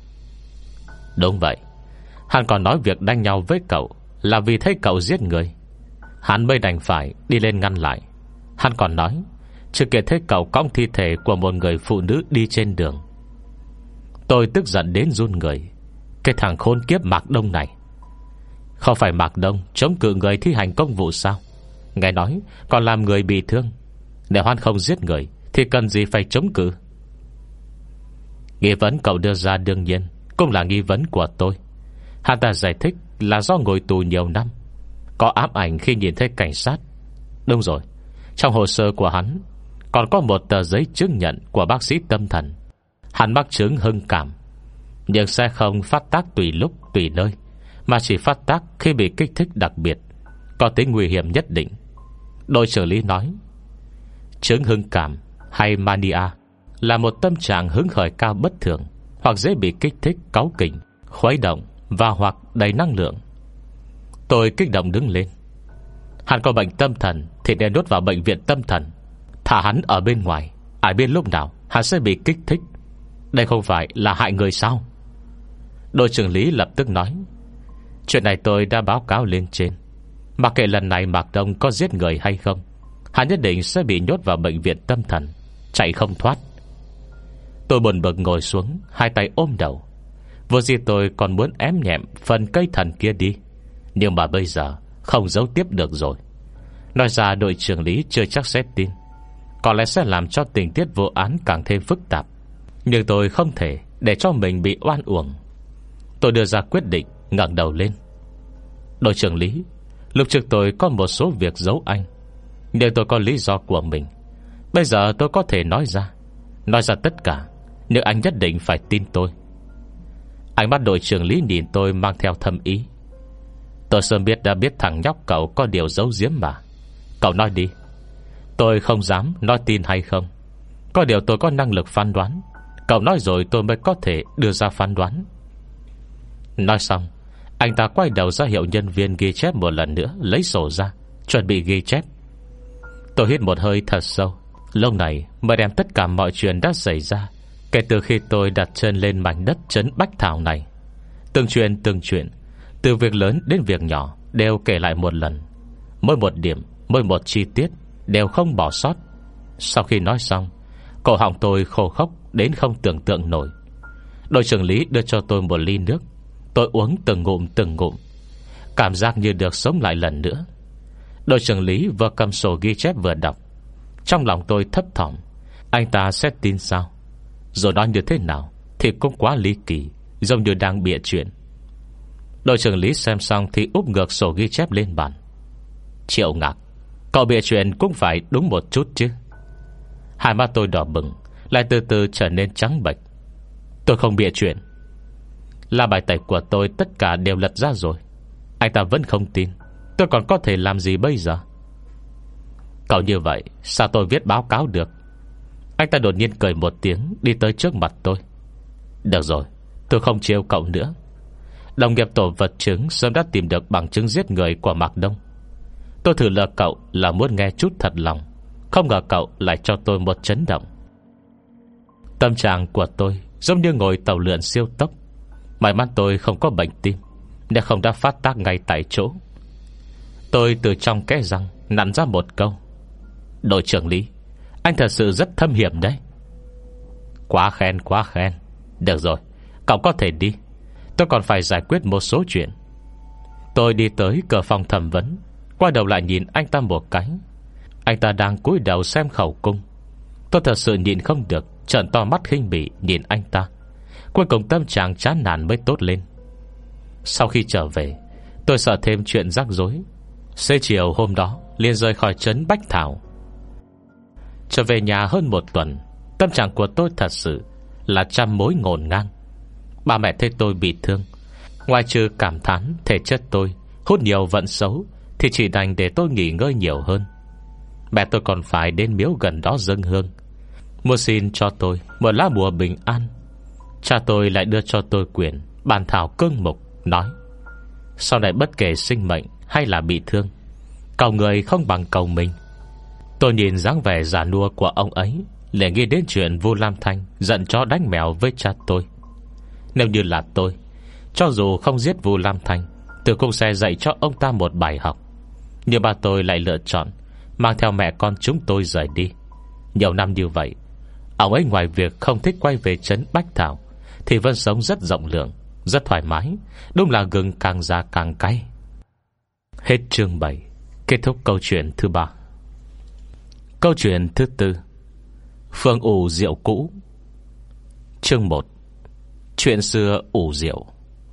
Đúng vậy. Hắn còn nói việc đánh nhau với cậu là vì thấy cậu giết người. Hắn mới đành phải đi lên ngăn lại. Hắn còn nói chưa kể thấy cậu cõng thi thể của một người phụ nữ đi trên đường. Tôi tức giận đến run người. Cái thằng khốn kiếp Mạc Đông này. Không phải Mạc Đông chống cự người thi hành công vụ sao? Nghe nói còn làm người bị thương. Nếu hắn không giết người thì cần gì phải chống cự? Nghi vấn cậu đưa ra đương nhiên cũng là nghi vấn của tôi. Hắn ta giải thích là do ngồi tù nhiều năm, có ám ảnh khi nhìn thấy cảnh sát. Đúng rồi, trong hồ sơ của hắn còn có một tờ giấy chứng nhận của bác sĩ tâm thần. Hắn mắc chứng hưng cảm, nhưng sẽ không phát tác tùy lúc tùy nơi, mà chỉ phát tác khi bị kích thích đặc biệt, có tính nguy hiểm nhất định. Đội trưởng Lý nói chứng hưng cảm hay mania là một tâm trạng hứng khởi cao bất thường, hoặc dễ bị kích thích cáu kỉnh, khuấy động và hoặc đầy năng lượng. Tôi kích động đứng lên. Hắn có bệnh tâm thần thì nên đốt vào bệnh viện tâm thần. Thả hắn ở bên ngoài, ai biết lúc nào hắn sẽ bị kích thích. Đây không phải là hại người sao? Đội trưởng Lý lập tức nói chuyện này tôi đã báo cáo lên trên. Mặc kệ lần này Mạc Đông có giết người hay không, hắn nhất định sẽ bị nhốt vào bệnh viện tâm thần, chạy không thoát. Tôi buồn bực ngồi xuống, hai tay ôm đầu. Vô gì tôi còn muốn ém nhẹm phần cây thần kia đi, nhưng mà bây giờ không giấu tiếp được rồi. Nói ra đội trưởng Lý chưa chắc sẽ tin, có lẽ sẽ làm cho tình tiết vụ án càng thêm phức tạp. Nhưng tôi không thể để cho mình bị oan uổng. Tôi đưa ra quyết định ngẩng đầu lên. Đội trưởng Lý, lúc trước tôi có một số việc giấu anh, nhưng tôi có lý do của mình. Bây giờ tôi có thể nói ra tất cả, nhưng anh nhất định phải tin tôi. Ánh mắt đội trưởng Lý nhìn tôi mang theo thâm ý. Tôi sớm đã biết thằng nhóc cậu có điều giấu giếm mà. Cậu nói đi. Tôi không dám nói tin hay không. Có điều tôi có năng lực phán đoán. Cậu nói rồi tôi mới có thể đưa ra phán đoán. Nói xong, anh ta quay đầu ra hiệu nhân viên ghi chép một lần nữa, lấy sổ ra, chuẩn bị ghi chép. Tôi hít một hơi thật sâu. Lúc này mới đem tất cả mọi chuyện đã xảy ra kể từ khi tôi đặt chân lên mảnh đất trấn Bách Thảo này. Từng chuyện, từ việc lớn đến việc nhỏ đều kể lại một lần. Mỗi một điểm, mỗi một chi tiết đều không bỏ sót. Sau khi nói xong, cổ họng tôi khô khốc đến không tưởng tượng nổi. Đội trưởng Lý đưa cho tôi một ly nước. Tôi uống từng ngụm, cảm giác như được sống lại lần nữa. Đội trưởng Lý vừa cầm sổ ghi chép vừa đọc. Trong lòng tôi thấp thỏm, anh ta sẽ tin sao? Rồi nói như thế nào thì cũng quá ly kỳ, giống như đang bịa chuyện. Đội trưởng Lý xem xong thì úp ngược sổ ghi chép lên bàn. Triệu Ngạc, cậu bịa chuyện cũng phải đúng một chút chứ. Hai mắt tôi đỏ bừng, lại từ từ trở nên trắng bệch. Tôi không bịa chuyện. Là bài tẩy của tôi tất cả đều lật ra rồi. Anh ta vẫn không tin. Tôi còn có thể làm gì bây giờ? Cậu như vậy sao tôi viết báo cáo được? Anh ta đột nhiên cười một tiếng, đi tới trước mặt tôi. Được rồi, tôi không trêu cậu nữa. Đồng nghiệp tổ vật chứng sớm đã tìm được bằng chứng giết người của Mạc Đông. Tôi thử lừa cậu là muốn nghe chút thật lòng, không ngờ cậu lại cho tôi một chấn động. Tâm trạng của tôi giống như ngồi tàu lượn siêu tốc. May mắn tôi không có bệnh tim, nên không đã phát tác ngay tại chỗ. Tôi từ trong kẽ răng nặn ra một câu. Đội trưởng Lý, anh thật sự rất thâm hiểm đấy. Quá khen. Được rồi, cậu có thể đi. Tôi còn phải giải quyết một số chuyện. Tôi đi tới cửa phòng thẩm vấn, quay đầu lại nhìn anh ta một cái. Anh ta đang cúi đầu xem khẩu cung. Tôi thật sự nhìn không được, trợn to mắt khinh bỉ nhìn anh ta. Cuối cùng tâm trạng chán nản mới tốt lên. Sau khi trở về, tôi sợ thêm chuyện rắc rối. Xế chiều hôm đó liền rời khỏi trấn Bách Thảo. Trở về nhà hơn một tuần, tâm trạng của tôi thật sự là trăm mối ngổn ngang. Ba mẹ thấy tôi bị thương, ngoài trừ cảm thán thể chất tôi hút nhiều vận xấu, thì chỉ đành để tôi nghỉ ngơi nhiều hơn. Mẹ tôi còn phải đến miếu gần đó dâng hương, mua xin cho tôi một lá bùa bình an. Cha tôi lại đưa cho tôi quyển bản thảo cương mục, nói sau này bất kể sinh mệnh hay là bị thương, cầu người không bằng cầu mình. Tôi nhìn dáng vẻ già nua của ông ấy, liền nghĩ đến chuyện Vu Lam Thanh giận chó đánh mèo với cha tôi. Nếu như là tôi, cho dù không giết Vu Lam Thanh, tôi cũng sẽ dạy cho ông ta một bài học. Nhưng ba tôi lại lựa chọn mang theo mẹ con chúng tôi rời đi. Nhiều năm như vậy, ông ấy ngoài việc không thích quay về trấn Bách Thảo, thì vẫn sống rất rộng lượng, rất thoải mái. Đúng là gừng càng già càng cay. Hết chương 7. Kết thúc câu chuyện thứ 3. Câu chuyện thứ 4. Phương ủ rượu cũ. Chương 1. Chuyện xưa ủ rượu.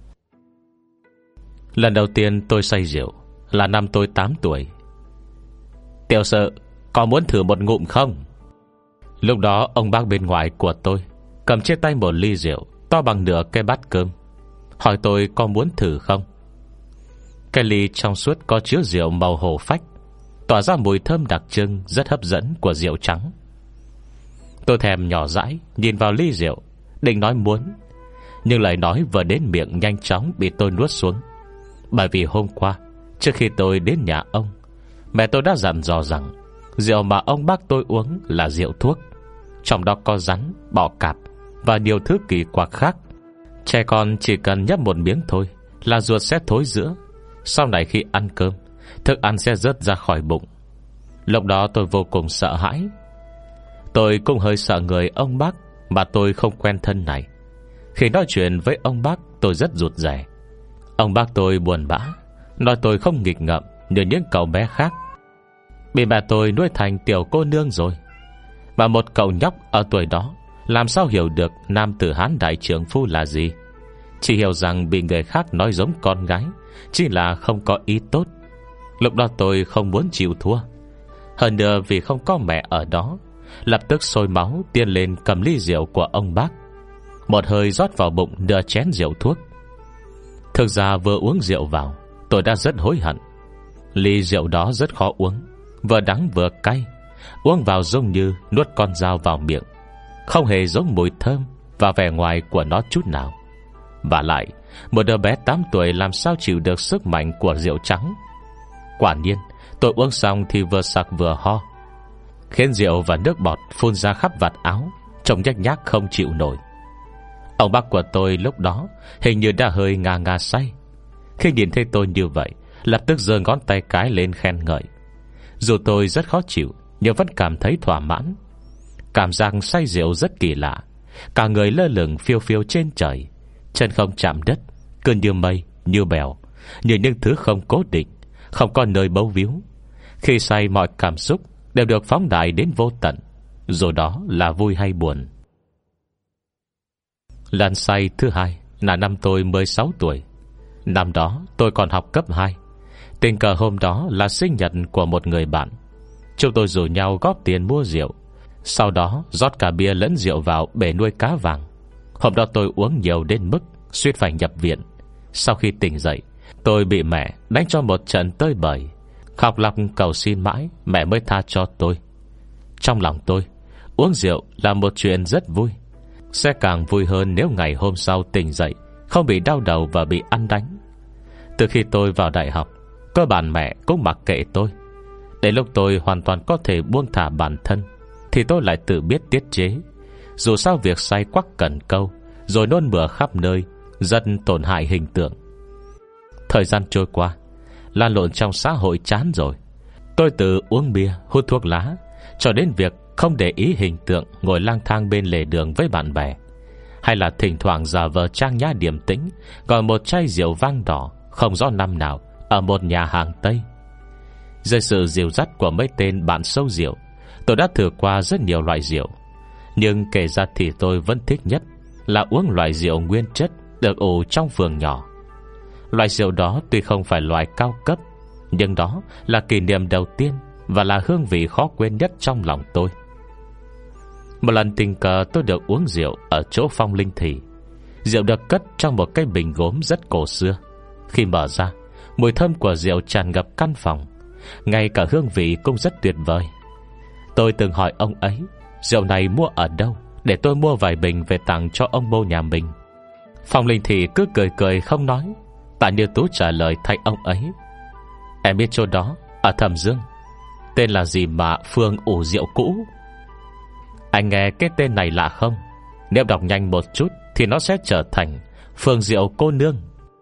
Lần đầu tiên tôi say rượu là năm tôi 8 tuổi. Tiểu Sợ, có muốn thử một ngụm không? Lúc đó ông bác bên ngoài của tôi cầm trên tay một ly rượu to bằng nửa cái bát cơm, hỏi tôi có muốn thử không. Cái ly trong suốt có chứa rượu màu hổ phách, tỏa ra mùi thơm đặc trưng rất hấp dẫn của rượu trắng. Tôi thèm nhỏ dãi nhìn vào ly rượu, định nói muốn, nhưng lời nói vừa đến miệng nhanh chóng bị tôi nuốt xuống. Bởi vì hôm qua, trước khi tôi đến nhà ông, mẹ tôi đã dặn dò rằng rượu mà ông bác tôi uống là rượu thuốc, trong đó có rắn, bọ cạp và nhiều thứ kỳ quặc khác. Trẻ con chỉ cần nhấp một miếng thôi là ruột sẽ thối rữa. Sau này khi ăn cơm, thức ăn sẽ rớt ra khỏi bụng. Lúc đó tôi vô cùng sợ hãi. Tôi cũng hơi sợ người ông bác mà tôi không quen thân này. Khi nói chuyện với ông bác, tôi rất rụt rè. Ông bác tôi buồn bã, nói tôi không nghịch ngợm như những cậu bé khác. Bị bà tôi nuôi thành tiểu cô nương rồi. Và một cậu nhóc ở tuổi đó làm sao hiểu được nam tử Hán đại trưởng phu là gì. Chỉ hiểu rằng bị người khác nói giống con gái chỉ là không có ý tốt. Lúc đó tôi không muốn chịu thua. Hơn nữa vì không có mẹ ở đó, lập tức sôi máu tiến lên cầm ly rượu của ông bác, một hơi rót vào bụng nửa chén rượu thuốc. Thực ra vừa uống rượu vào, tôi đã rất hối hận. Ly rượu đó rất khó uống, vừa đắng vừa cay. Uống vào giống như nuốt con dao vào miệng, không hề giống mùi thơm và vẻ ngoài của nó chút nào. Và lại, một đứa bé 8 tuổi làm sao chịu được sức mạnh của rượu trắng. Quả nhiên, tôi uống xong thì vừa sặc vừa ho, khiến rượu và nước bọt phun ra khắp vạt áo, trông nhếch nhác không chịu nổi. Ông bác của tôi lúc đó hình như đã hơi ngà ngà say. Khi nhìn thấy tôi như vậy, lập tức giơ ngón tay cái lên khen ngợi. Dù tôi rất khó chịu, nhưng vẫn cảm thấy thỏa mãn. Cảm giác say rượu rất kỳ lạ. Cả người lơ lửng phiêu phiêu trên trời, chân không chạm đất, cứ như mây, như bèo, như những thứ không cố định, không có nơi bấu víu. Khi say mọi cảm xúc đều được phóng đại đến vô tận, dù đó là vui hay buồn. Lần say thứ hai là năm tôi 16 tuổi. Năm đó tôi còn học cấp 2. Tình cờ hôm đó là sinh nhật của một người bạn. Chúng tôi rủ nhau góp tiền mua rượu, sau đó rót cả bia lẫn rượu vào bể nuôi cá vàng. Hôm đó tôi uống nhiều đến mức suýt phải nhập viện. Sau khi tỉnh dậy, tôi bị mẹ đánh cho một trận tơi bời. Khóc lóc cầu xin mãi mẹ mới tha cho tôi. Trong lòng tôi, uống rượu là một chuyện rất vui. Sẽ càng vui hơn nếu ngày hôm sau tỉnh dậy không bị đau đầu và bị ăn đánh. Từ khi tôi vào đại học, cơ bản mẹ cũng mặc kệ tôi. Đến lúc tôi hoàn toàn có thể buông thả bản thân thì tôi lại tự biết tiết chế. Dù sao việc say quắc cần câu rồi nôn mửa khắp nơi rất tổn hại hình tượng. Thời gian trôi qua, lan lộn trong xã hội chán rồi. Tôi từ uống bia, hút thuốc lá, cho đến việc không để ý hình tượng ngồi lang thang bên lề đường với bạn bè, hay là thỉnh thoảng giả vờ trang nhã điềm tĩnh gọi một chai rượu vang đỏ không rõ năm nào ở một nhà hàng Tây. Dưới sự dìu dắt của mấy tên bạn sâu rượu, tôi đã thử qua rất nhiều loại rượu. Nhưng kể ra thì tôi vẫn thích nhất là uống loại rượu nguyên chất được ủ trong vườn nhỏ. Loại rượu đó tuy không phải loại cao cấp, nhưng đó là kỷ niệm đầu tiên và là hương vị khó quên nhất trong lòng tôi. Một lần tình cờ tôi được uống rượu ở chỗ Phong Linh Thị. Rượu được cất trong một cái bình gốm rất cổ xưa. Khi mở ra, mùi thơm của rượu tràn ngập căn phòng, ngay cả hương vị cũng rất tuyệt vời. Tôi từng hỏi ông ấy rượu này mua ở đâu, để tôi mua vài bình về tặng cho ông bố nhà mình. Phong Linh Thị cứ cười cười không nói. Tạ Như Tú trả lời thay ông ấy: "Em biết chỗ đó, ở Thẩm Dương. Tên là gì mà Phương ủ rượu cũ." Anh nghe cái tên này lạ không? Nếu đọc nhanh một chút thì nó sẽ trở thành Phương Rượu Cô Nương.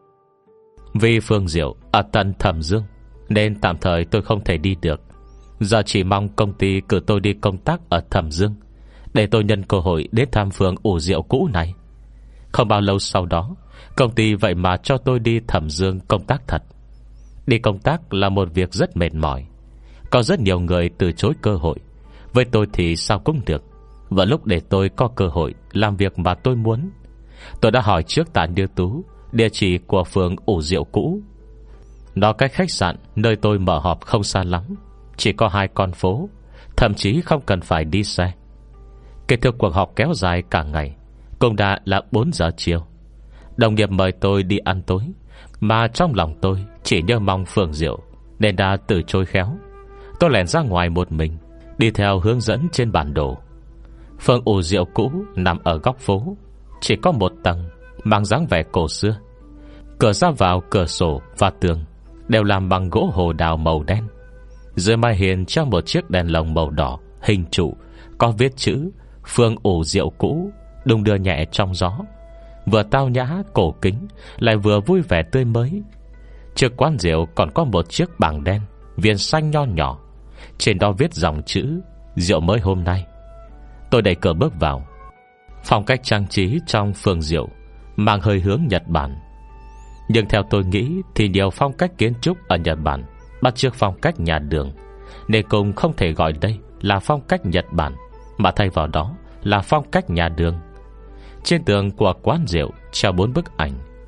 Vì Phương Diệu ở tận Thẩm Dương nên tạm thời tôi không thể đi được. Giờ chỉ mong công ty cử tôi đi công tác ở Thẩm Dương, để tôi nhân cơ hội đến thăm Phương ủ rượu cũ này. Không bao lâu sau đó, công ty vậy mà cho tôi đi Thẩm Dương công tác thật. Đi công tác là một việc rất mệt mỏi. Có rất nhiều người từ chối cơ hội. Với tôi thì sao cũng được. Và lúc để tôi có cơ hội làm việc mà tôi muốn, tôi đã hỏi trước Tạ Như Tú địa chỉ của phường ủ rượu cũ. Nó cách khách sạn nơi tôi mở họp không xa lắm, chỉ có 2 con phố, thậm chí không cần phải đi xe. Kết thúc cuộc họp kéo dài cả ngày, cũng đã là 4 giờ chiều. Đồng nghiệp mời tôi đi ăn tối, mà trong lòng tôi chỉ nhớ mong Phương Diệu, nên đã từ chối khéo. Tôi lẻn ra ngoài một mình, đi theo hướng dẫn trên bản đồ. Phường ủ rượu cũ nằm ở góc phố, chỉ có 1 tầng, mang dáng vẻ cổ xưa. Cửa ra vào, cửa sổ và tường đều làm bằng gỗ hồ đào màu đen. Dưới mái hiên treo một chiếc đèn lồng màu đỏ hình trụ, có viết chữ Phương ủ rượu cũ, đung đưa nhẹ trong gió, vừa tao nhã cổ kính, lại vừa vui vẻ tươi mới. Trước quán rượu còn có một chiếc bảng đen viền xanh nho nhỏ, trên đó viết dòng chữ rượu mới hôm nay. Tôi đẩy cửa bước vào. Phong cách trang trí trong phường rượu mang hơi hướng Nhật Bản, nhưng theo tôi nghĩ thì nhiều phong cách kiến trúc ở Nhật Bản bắt chước phong cách nhà đường, nên cũng không thể gọi đây là phong cách Nhật Bản, mà thay vào đó là phong cách nhà đường. Trên tường của quán rượu treo 4 bức ảnh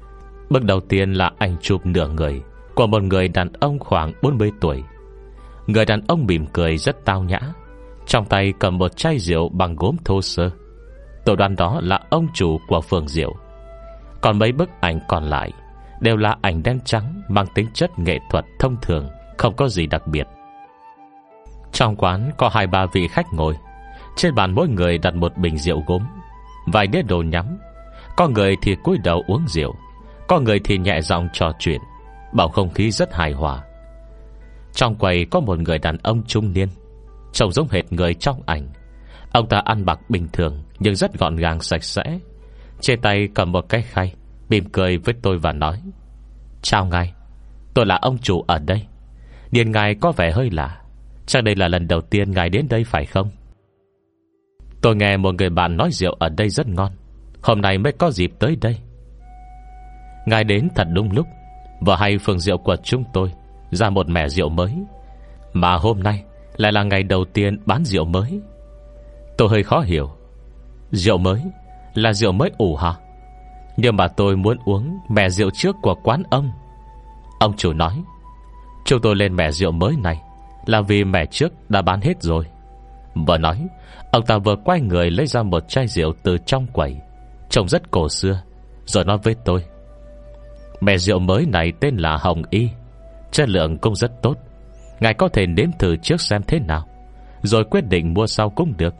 Bước đầu tiên là ảnh chụp nửa người của một người đàn ông khoảng 40 tuổi. Người đàn ông mỉm cười rất tao nhã, trong tay cầm một chai rượu bằng gốm thô sơ. Tôi đoán đó là ông chủ của phường rượu. Còn mấy bức ảnh còn lại đều là ảnh đen trắng, mang tính chất nghệ thuật thông thường, không có gì đặc biệt. Trong quán có 2-3 vị khách ngồi. Trên bàn mỗi người đặt một bình rượu gốm, vài đĩa đồ nhắm. Có người thì cúi đầu uống rượu, có người thì nhẹ giọng trò chuyện. Bầu không khí rất hài hòa. Trong quầy có một người đàn ông trung niên, trông giống hệt người trong ảnh. Ông ta ăn mặc bình thường nhưng rất gọn gàng sạch sẽ. Trên tay cầm một cái khay, mỉm cười với tôi và nói: "Chào ngài, tôi là ông chủ ở đây. Nhìn ngài có vẻ hơi lạ, chắc đây là lần đầu tiên ngài đến đây phải không?" Tôi nghe một người bạn nói rượu ở đây rất ngon, hôm nay mới có dịp tới đây. Ngài đến thật đúng lúc. Và hay phường rượu của chúng tôi ra một mẻ rượu mới, mà hôm nay lại là ngày đầu tiên bán rượu mới. Tôi hơi khó hiểu. Rượu mới là rượu mới ủ hả? Nhưng mà tôi muốn uống mẻ rượu trước của quán ông. Ông chủ nói: "Chúng tôi lên mẻ rượu mới này là vì mẻ trước đã bán hết rồi." Vừa nói, ông ta vừa quay người lấy ra một chai rượu từ trong quầy, trông rất cổ xưa, rồi nói với tôi: "Mẻ rượu mới này tên là Hồng Y, chất lượng cũng rất tốt. Ngài có thể nếm thử trước xem thế nào, rồi quyết định mua sau cũng được."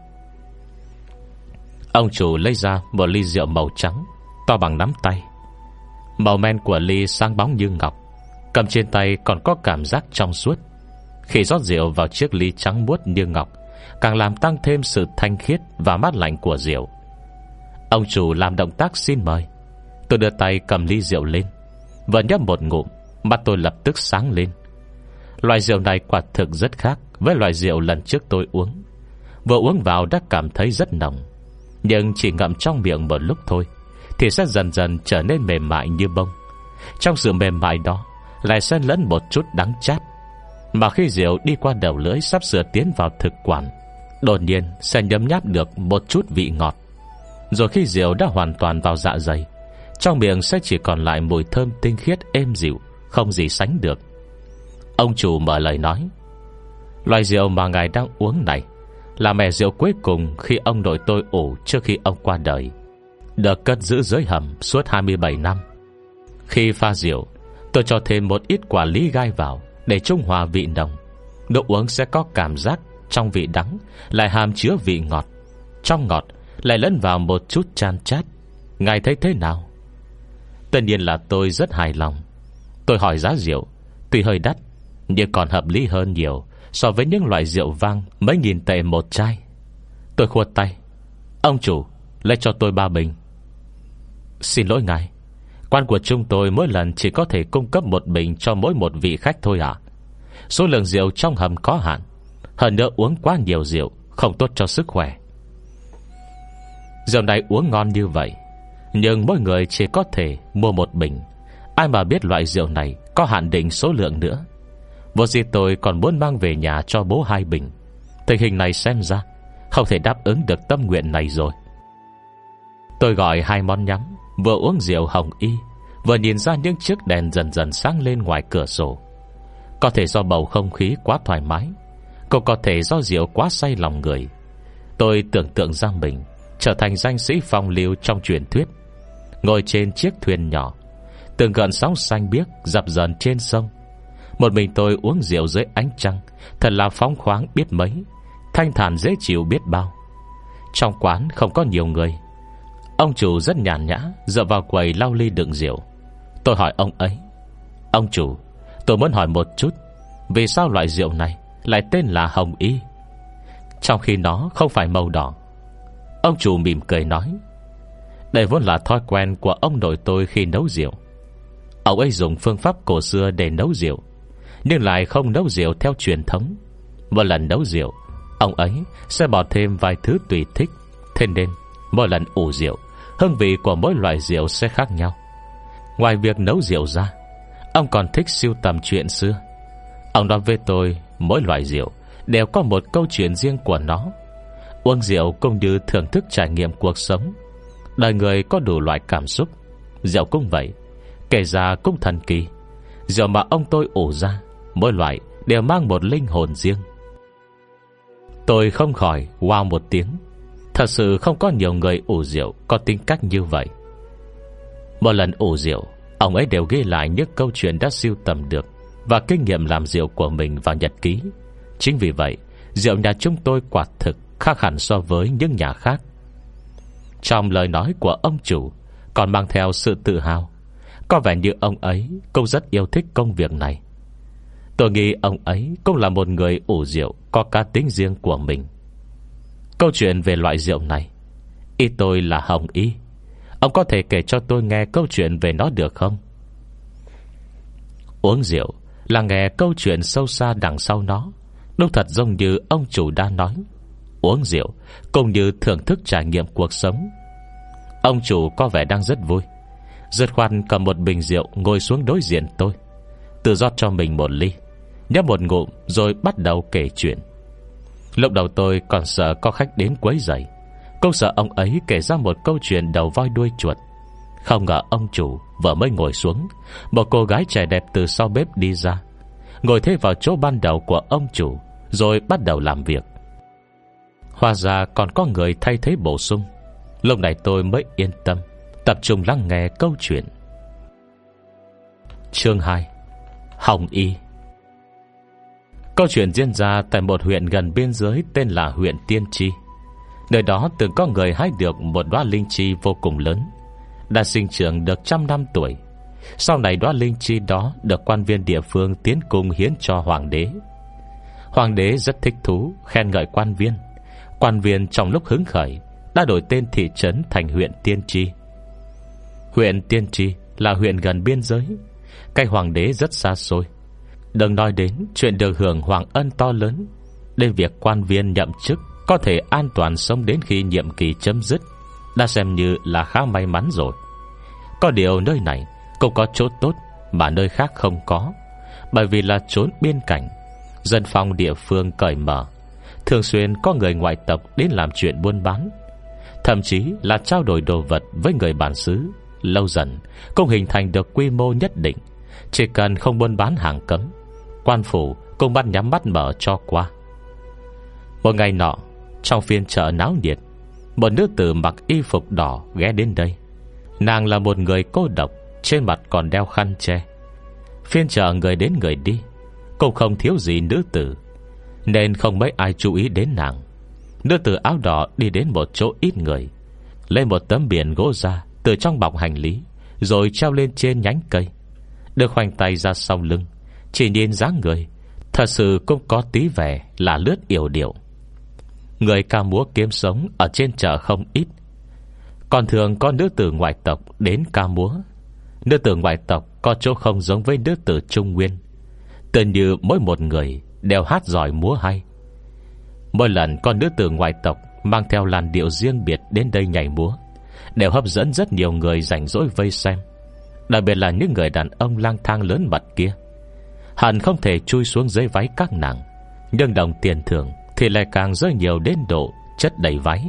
Ông chủ lấy ra một ly rượu màu trắng, to bằng nắm tay. Màu men của ly sáng bóng như ngọc, cầm trên tay còn có cảm giác trong suốt. Khi rót rượu vào chiếc ly trắng muốt như ngọc, càng làm tăng thêm sự thanh khiết và mát lạnh của rượu. Ông chủ làm động tác xin mời. Tôi đưa tay cầm ly rượu lên, vừa nhấp một ngụm, mắt tôi lập tức sáng lên. Loại rượu này quả thực rất khác với loại rượu lần trước tôi uống. Vừa uống vào đã cảm thấy rất nồng, nhưng chỉ ngậm trong miệng một lúc thôi thì sẽ dần dần trở nên mềm mại như bông. Trong sự mềm mại đó lại xen lẫn một chút đắng chát, mà khi rượu đi qua đầu lưỡi sắp sửa tiến vào thực quản, đột nhiên sẽ nhấm nháp được một chút vị ngọt. Rồi khi rượu đã hoàn toàn vào dạ dày, trong miệng sẽ chỉ còn lại mùi thơm tinh khiết êm dịu, không gì sánh được. Ông chủ mở lời nói: "Loại rượu mà ngài đang uống này là mẻ rượu cuối cùng khi ông nội tôi ủ trước khi ông qua đời, được cất giữ dưới hầm suốt 27 năm. Khi pha rượu, tôi cho thêm một ít quả lý gai vào để trung hòa vị nồng. Độ uống sẽ có cảm giác trong vị đắng lại hàm chứa vị ngọt, trong ngọt lại lẫn vào một chút chan chát. Ngài thấy thế nào?" Tất nhiên là tôi rất hài lòng. Tôi hỏi giá rượu, tuy hơi đắt nhưng còn hợp lý hơn nhiều so với những loại rượu vang mấy nghìn tệ một chai. Tôi khua tay: "Ông chủ, lấy cho tôi 3 bình." "Xin lỗi ngài, quán của chúng tôi mỗi lần chỉ có thể cung cấp 1 bình cho mỗi một vị khách thôi ạ. Số lượng rượu trong hầm có hạn, hơn nữa uống quá nhiều rượu không tốt cho sức khỏe." Rượu này uống ngon như vậy, nhưng mỗi người chỉ có thể mua 1 bình. Ai mà biết loại rượu này có hạn định số lượng nữa. Vô gì tôi còn muốn mang về nhà cho bố 2 bình. Tình hình này xem ra không thể đáp ứng được tâm nguyện này rồi. Tôi gọi 2 món nhắm, vừa uống rượu Hồng Y, vừa nhìn ra những chiếc đèn dần dần sáng lên ngoài cửa sổ. Có thể do bầu không khí quá thoải mái, cũng có thể do rượu quá say lòng người. Tôi tưởng tượng ra mình trở thành danh sĩ phong lưu trong truyền thuyết, ngồi trên chiếc thuyền nhỏ, từng gợn sóng xanh biếc dập dờn trên sông. Một mình tôi uống rượu dưới ánh trăng, thật là phóng khoáng biết mấy, thanh thản dễ chịu biết bao. Trong quán không có nhiều người. Ông chủ rất nhàn nhã dựa vào quầy lau ly đựng rượu. Tôi hỏi ông ấy: "Ông chủ, tôi muốn hỏi một chút, vì sao loại rượu này lại tên là Hồng Y, trong khi nó không phải màu đỏ?" Ông chủ mỉm cười nói: "Đây vốn là thói quen của ông nội tôi khi nấu rượu. Ông ấy dùng phương pháp cổ xưa để nấu rượu, nhưng lại không nấu rượu theo truyền thống. Một lần nấu rượu, ông ấy sẽ bỏ thêm vài thứ tùy thích. Thế nên mỗi lần ủ rượu, hương vị của mỗi loại rượu sẽ khác nhau. Ngoài việc nấu rượu ra, ông còn thích sưu tầm chuyện xưa. Ông nói với tôi mỗi loại rượu đều có một câu chuyện riêng của nó. Uống rượu cũng như thưởng thức trải nghiệm cuộc sống. Đời người có đủ loại cảm xúc, rượu cũng vậy. Kể ra cũng thần kỳ, rượu mà ông tôi ủ ra mỗi loại đều mang một linh hồn riêng. Tôi không khỏi wow một tiếng. Thật sự không có nhiều người ủ rượu có tính cách như vậy. Một lần ủ rượu, ông ấy đều ghi lại những câu chuyện đã sưu tầm được và kinh nghiệm làm rượu của mình vào nhật ký. Chính vì vậy, rượu nhà chúng tôi quả thực khác hẳn so với những nhà khác. Trong lời nói của ông chủ còn mang theo sự tự hào. Có vẻ như ông ấy cũng rất yêu thích công việc này. Tôi nghĩ ông ấy cũng là một người ủ rượu có cá tính riêng của mình. Câu chuyện về loại rượu này, ý tôi là Hồng Y. Ông có thể kể cho tôi nghe câu chuyện về nó được không? Uống rượu là nghe câu chuyện sâu xa đằng sau nó. Đúng thật giống như ông chủ đã nói, uống rượu cũng như thưởng thức trải nghiệm cuộc sống. Ông chủ có vẻ đang rất vui. Dứt khoát cầm một bình rượu ngồi xuống đối diện tôi, tự rót cho mình một ly, nhấp một ngụm rồi bắt đầu kể chuyện. Lúc đầu tôi còn sợ có khách đến quấy rầy, cũng sợ ông ấy kể ra một câu chuyện đầu voi đuôi chuột. Không ngờ ông chủ vừa mới ngồi xuống, một cô gái trẻ đẹp từ sau bếp đi ra, ngồi thế vào chỗ ban đầu của ông chủ, rồi bắt đầu làm việc. Hóa ra còn có người thay thế bổ sung. Lúc này tôi mới yên tâm, tập trung lắng nghe câu chuyện. Chương 2: Hồng Y. Câu chuyện diễn ra tại một huyện gần biên giới tên là huyện Tiên Tri. Nơi đó từng có người hái được một đóa linh chi vô cùng lớn, đã sinh trưởng được 100 năm tuổi. Sau này đóa linh chi đó được quan viên địa phương tiến cung hiến cho hoàng đế. Hoàng đế rất thích thú, khen ngợi quan viên. Quan viên trong lúc hứng khởi đã đổi tên thị trấn thành huyện Tiên Tri. Huyện Tiên Tri là huyện gần biên giới, cách hoàng đế rất xa xôi. Đừng nói đến chuyện được hưởng hoàng ân to lớn, đến việc quan viên nhậm chức có thể an toàn sống đến khi nhiệm kỳ chấm dứt đã xem như là khá may mắn rồi. Có điều nơi này cũng có chỗ tốt mà nơi khác không có. Bởi vì là chốn biên cảnh, dân phong địa phương cởi mở, thường xuyên có người ngoại tộc đến làm chuyện buôn bán, thậm chí là trao đổi đồ vật với người bản xứ. Lâu dần cũng hình thành được quy mô nhất định. Chỉ cần không buôn bán hàng cấm, quan phủ cũng bắt nhắm mắt mở cho qua. Một ngày nọ, trong phiên chợ náo nhiệt, một nữ tử mặc y phục đỏ ghé đến đây. Nàng là một người cô độc, trên mặt còn đeo khăn che. Phiên chợ người đến người đi, cũng không thiếu gì nữ tử, nên không mấy ai chú ý đến nàng. Nữ tử áo đỏ đi đến một chỗ ít người, lấy một tấm biển gỗ ra từ trong bọc hành lý, rồi treo lên trên nhánh cây, đưa khoanh tay ra sau lưng. Chỉ nhìn dáng người, thật sự cũng có tí vẻ là lướt yểu điệu. Người ca múa kiếm sống ở trên chợ không ít, còn thường có nữ tử ngoại tộc đến ca múa. Nữ tử ngoại tộc có chỗ không giống với nữ tử Trung Nguyên, tự như mỗi một người đều hát giỏi múa hay. Mỗi lần con nữ tử ngoại tộc mang theo làn điệu riêng biệt đến đây nhảy múa, đều hấp dẫn rất nhiều người rảnh rỗi vây xem. Đặc biệt là những người đàn ông lang thang lớn mật kia, hẳn không thể chui xuống dưới váy các nàng, nhưng đồng tiền thưởng thì lại càng rơi nhiều đến độ chất đầy váy.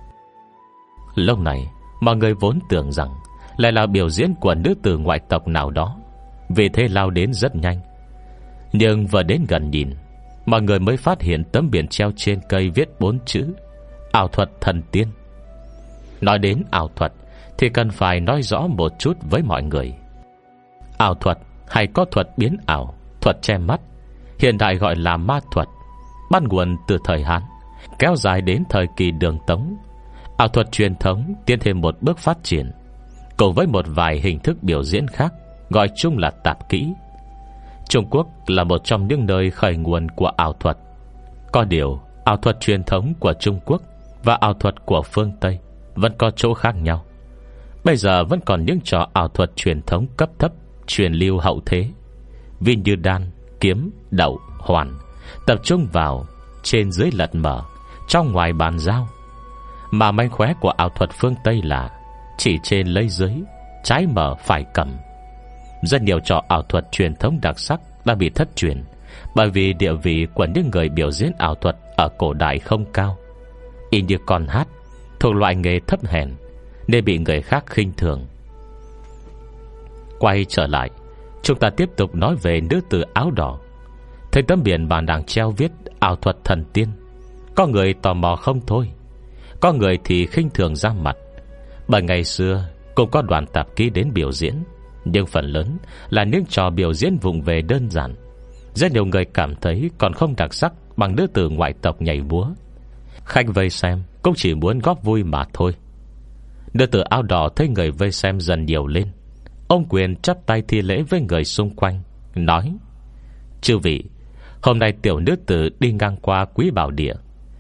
Lúc này mọi người vốn tưởng rằng lại là biểu diễn của nữ tử ngoại tộc nào đó, vì thế lao đến rất nhanh. Nhưng vừa đến gần nhìn, mọi người mới phát hiện tấm biển treo trên cây viết 4 chữ: ảo thuật thần tiên. Nói đến ảo thuật thì cần phải nói rõ một chút với mọi người. Ảo thuật hay có thuật biến ảo, thuật che mắt, hiện đại gọi là ma thuật, bắt nguồn từ thời Hán, kéo dài đến thời kỳ Đường Tống. Ảo thuật truyền thống tiến thêm một bước phát triển, cùng với một vài hình thức biểu diễn khác, gọi chung là tạp kỹ. Trung Quốc là một trong những nơi khởi nguồn của ảo thuật. Có điều ảo thuật truyền thống của Trung Quốc và ảo thuật của phương Tây vẫn có chỗ khác nhau. Bây giờ vẫn còn những trò ảo thuật truyền thống cấp thấp truyền lưu hậu thế, ví như đan, kiếm, đậu, hoàn, tập trung vào trên dưới lật mở, trong ngoài bàn giao. Mà mánh khóe của ảo thuật phương Tây là chỉ trên lấy dưới, trái mở phải cầm. Rất nhiều trò ảo thuật truyền thống đặc sắc đã bị thất truyền, bởi vì địa vị của những người biểu diễn ảo thuật ở cổ đại không cao, y như con hát, thuộc loại nghề thấp hèn, nên bị người khác khinh thường. Quay trở lại, chúng ta tiếp tục nói về nữ tử áo đỏ. Thấy tấm biển bà nàng treo viết ảo thuật thần tiên, có người tò mò không thôi, có người thì khinh thường ra mặt. Bởi ngày xưa cũng có đoàn tạp kỹ đến biểu diễn, nhưng phần lớn là những trò biểu diễn vụng về đơn giản. Rất nhiều người cảm thấy còn không đặc sắc bằng nữ tử ngoại tộc nhảy múa. Khách vây xem cũng chỉ muốn góp vui mà thôi. Nữ tử áo đỏ thấy người vây xem dần nhiều lên, ông quyền chắp tay thi lễ với người xung quanh, nói: chư vị, hôm nay tiểu nữ tử đi ngang qua Quý Bảo Địa,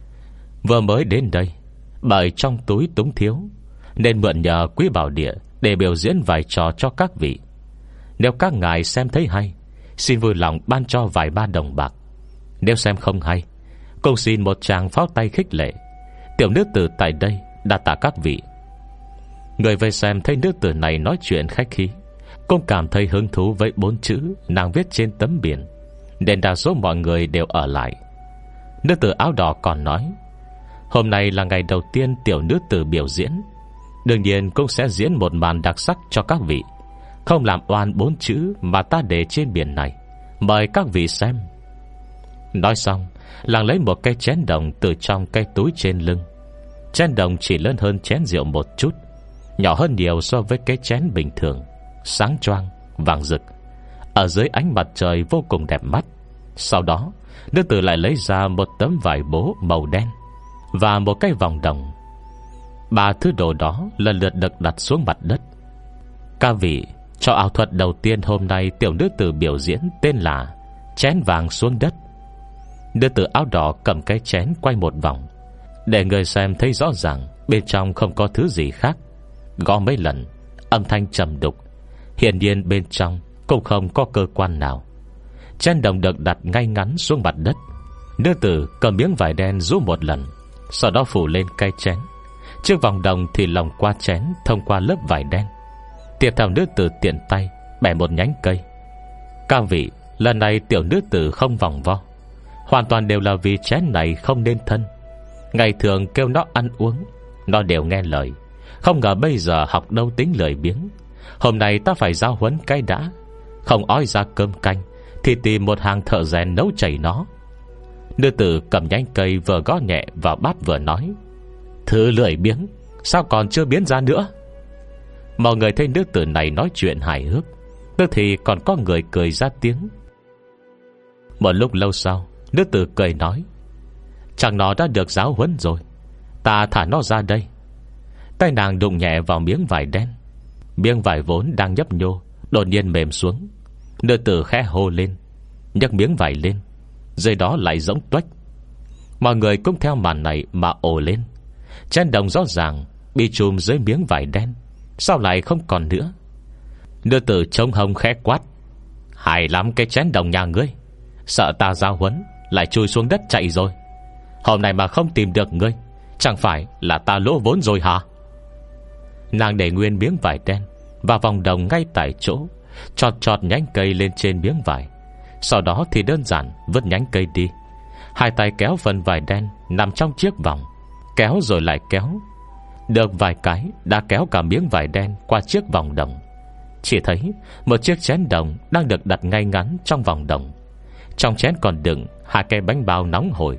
vừa mới đến đây, bởi trong túi túng thiếu, nên mượn nhờ Quý Bảo Địa để biểu diễn vài trò cho các vị. Nếu các ngài xem thấy hay, xin vui lòng ban cho vài ba đồng bạc. Nếu xem không hay, cũng xin một tràng pháo tay khích lệ. Tiểu nữ tử tại đây đa tạ các vị. Người vây xem thấy nữ tử này nói chuyện khách khí, cũng cảm thấy hứng thú với 4 chữ nàng viết trên tấm biển, nên đa số mọi người đều ở lại. Nữ tử áo đỏ còn nói: hôm nay là ngày đầu tiên tiểu nữ tử biểu diễn, đương nhiên cũng sẽ diễn một màn đặc sắc cho các vị, không làm oan 4 chữ mà ta để trên biển này. Mời các vị xem. Nói xong, nàng lấy một cái chén đồng từ trong cái túi trên lưng. Chén đồng chỉ lớn hơn chén rượu một chút, nhỏ hơn nhiều so với cái chén bình thường, sáng choang, vàng rực, ở dưới ánh mặt trời vô cùng đẹp mắt. Sau đó, nữ tử lại lấy ra một tấm vải bố màu đen và một cái vòng đồng. 3 thứ đồ đó lần lượt được đặt xuống mặt đất. Các vị, cho ảo thuật đầu tiên hôm nay tiểu nữ tử biểu diễn tên là chén vàng xuống đất. Nữ tử áo đỏ cầm cái chén quay một vòng, để người xem thấy rõ ràng bên trong không có thứ gì khác. Gõ mấy lần, âm thanh trầm đục, hiển nhiên bên trong cũng không có cơ quan nào. Chén đồng được đặt ngay ngắn xuống mặt đất. Nữ tử cầm miếng vải đen rũ một lần, sau đó phủ lên cái chén. Chiếc vòng đồng thì lồng qua chén thông qua lớp vải đen. Tiếp theo nữ tử tiện tay bẻ một nhánh cây. Các vị, lần này tiểu nữ tử không vòng vo, hoàn toàn đều là vì chén này không nên thân. Ngày thường kêu nó ăn uống, nó đều nghe lời, không ngờ bây giờ học đâu tính lười biếng. Hôm nay ta phải giao huấn cái đã. Không ói ra cơm canh thì tìm một hàng thợ rèn nấu chảy nó. Nữ tử cầm nhánh cây vừa gõ nhẹ vào bát vừa nói: thứ lười biếng, sao còn chưa biến ra nữa? Mọi người thấy nữ tử này nói chuyện hài hước, tức thì còn có người cười ra tiếng. Một lúc lâu sau, nữ tử cười nói: chẳng nó đã được giáo huấn rồi, ta thả nó ra đây. Tay nàng đụng nhẹ vào miếng vải đen. Miếng vải vốn đang nhấp nhô đột nhiên mềm xuống. Nữ tử khẽ hô lên, nhấc miếng vải lên, dưới đó lại rỗng tuếch. Mọi người cũng theo màn này mà ồ lên. Chén đồng rõ ràng bị trùm dưới miếng vải đen, sao lại không còn nữa? Nữ tử trông hông khẽ quát: hay lắm cái chén đồng nhà ngươi, sợ ta giao huấn lại chui xuống đất chạy rồi. Hôm nay mà không tìm được ngươi, chẳng phải là ta lỗ vốn rồi hả? Nàng để nguyên miếng vải đen và vòng đồng ngay tại chỗ, chọt chọt nhánh cây lên trên miếng vải. Sau đó thì đơn giản vứt nhánh cây đi. Hai tay kéo phần vải đen nằm trong chiếc vòng, kéo rồi lại kéo. Được vài cái đã kéo cả miếng vải đen qua chiếc vòng đồng. Chỉ thấy một chiếc chén đồng đang được đặt ngay ngắn trong vòng đồng. Trong chén còn đựng 2 cái bánh bao nóng hổi.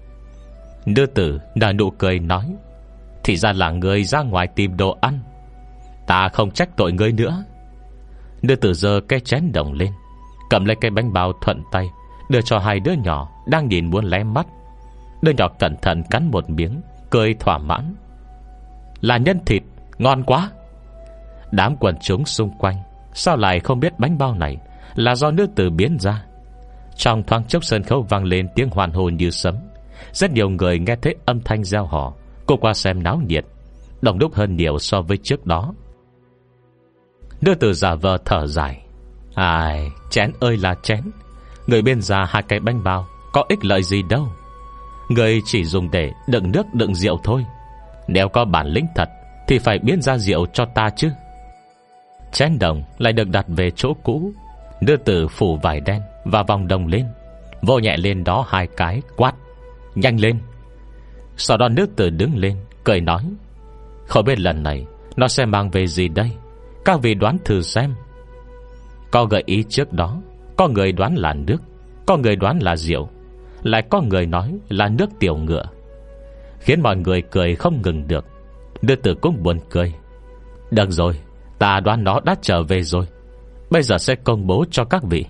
Nữ tử nở nụ cười nói: thì ra là người ra ngoài tìm đồ ăn, ta không trách tội ngươi nữa. Nữ tử giơ cái chén đồng lên, cầm lấy cái bánh bao thuận tay đưa cho 2 đứa nhỏ đang nhìn muốn lé mắt. Đứa nhỏ cẩn thận cắn một miếng, cười thỏa mãn: là nhân thịt, ngon quá. Đám quần chúng xung quanh sao lại không biết bánh bao này là do nữ tử biến ra. Trong thoáng chốc sân khấu vang lên tiếng hoan hô như sấm. Rất nhiều người nghe thấy âm thanh reo hò cũng qua xem náo nhiệt, đông đúc hơn nhiều so với trước đó. Nữ tử giả vờ thở dài: ai, chén ơi là chén, người biên ra 2 cái bánh bao có ích lợi gì đâu. Người chỉ dùng để đựng nước đựng rượu thôi. Nếu có bản lĩnh thật thì phải biến ra rượu cho ta chứ. Chén đồng lại được đặt về chỗ cũ. Nữ tử phủ vải đen và vòng đồng lên, vỗ nhẹ lên đó 2 cái, quát: nhanh lên. Sau đó nữ tử đứng lên cười nói: không biết lần này nó sẽ mang về gì đây, các vị đoán thử xem. Có gợi ý trước đó, có người đoán là nước, có người đoán là rượu, lại có người nói là nước tiểu ngựa, khiến mọi người cười không ngừng được. Nữ tử cũng buồn cười. Được rồi, ta đoán nó đã trở về rồi, bây giờ sẽ công bố cho các vị.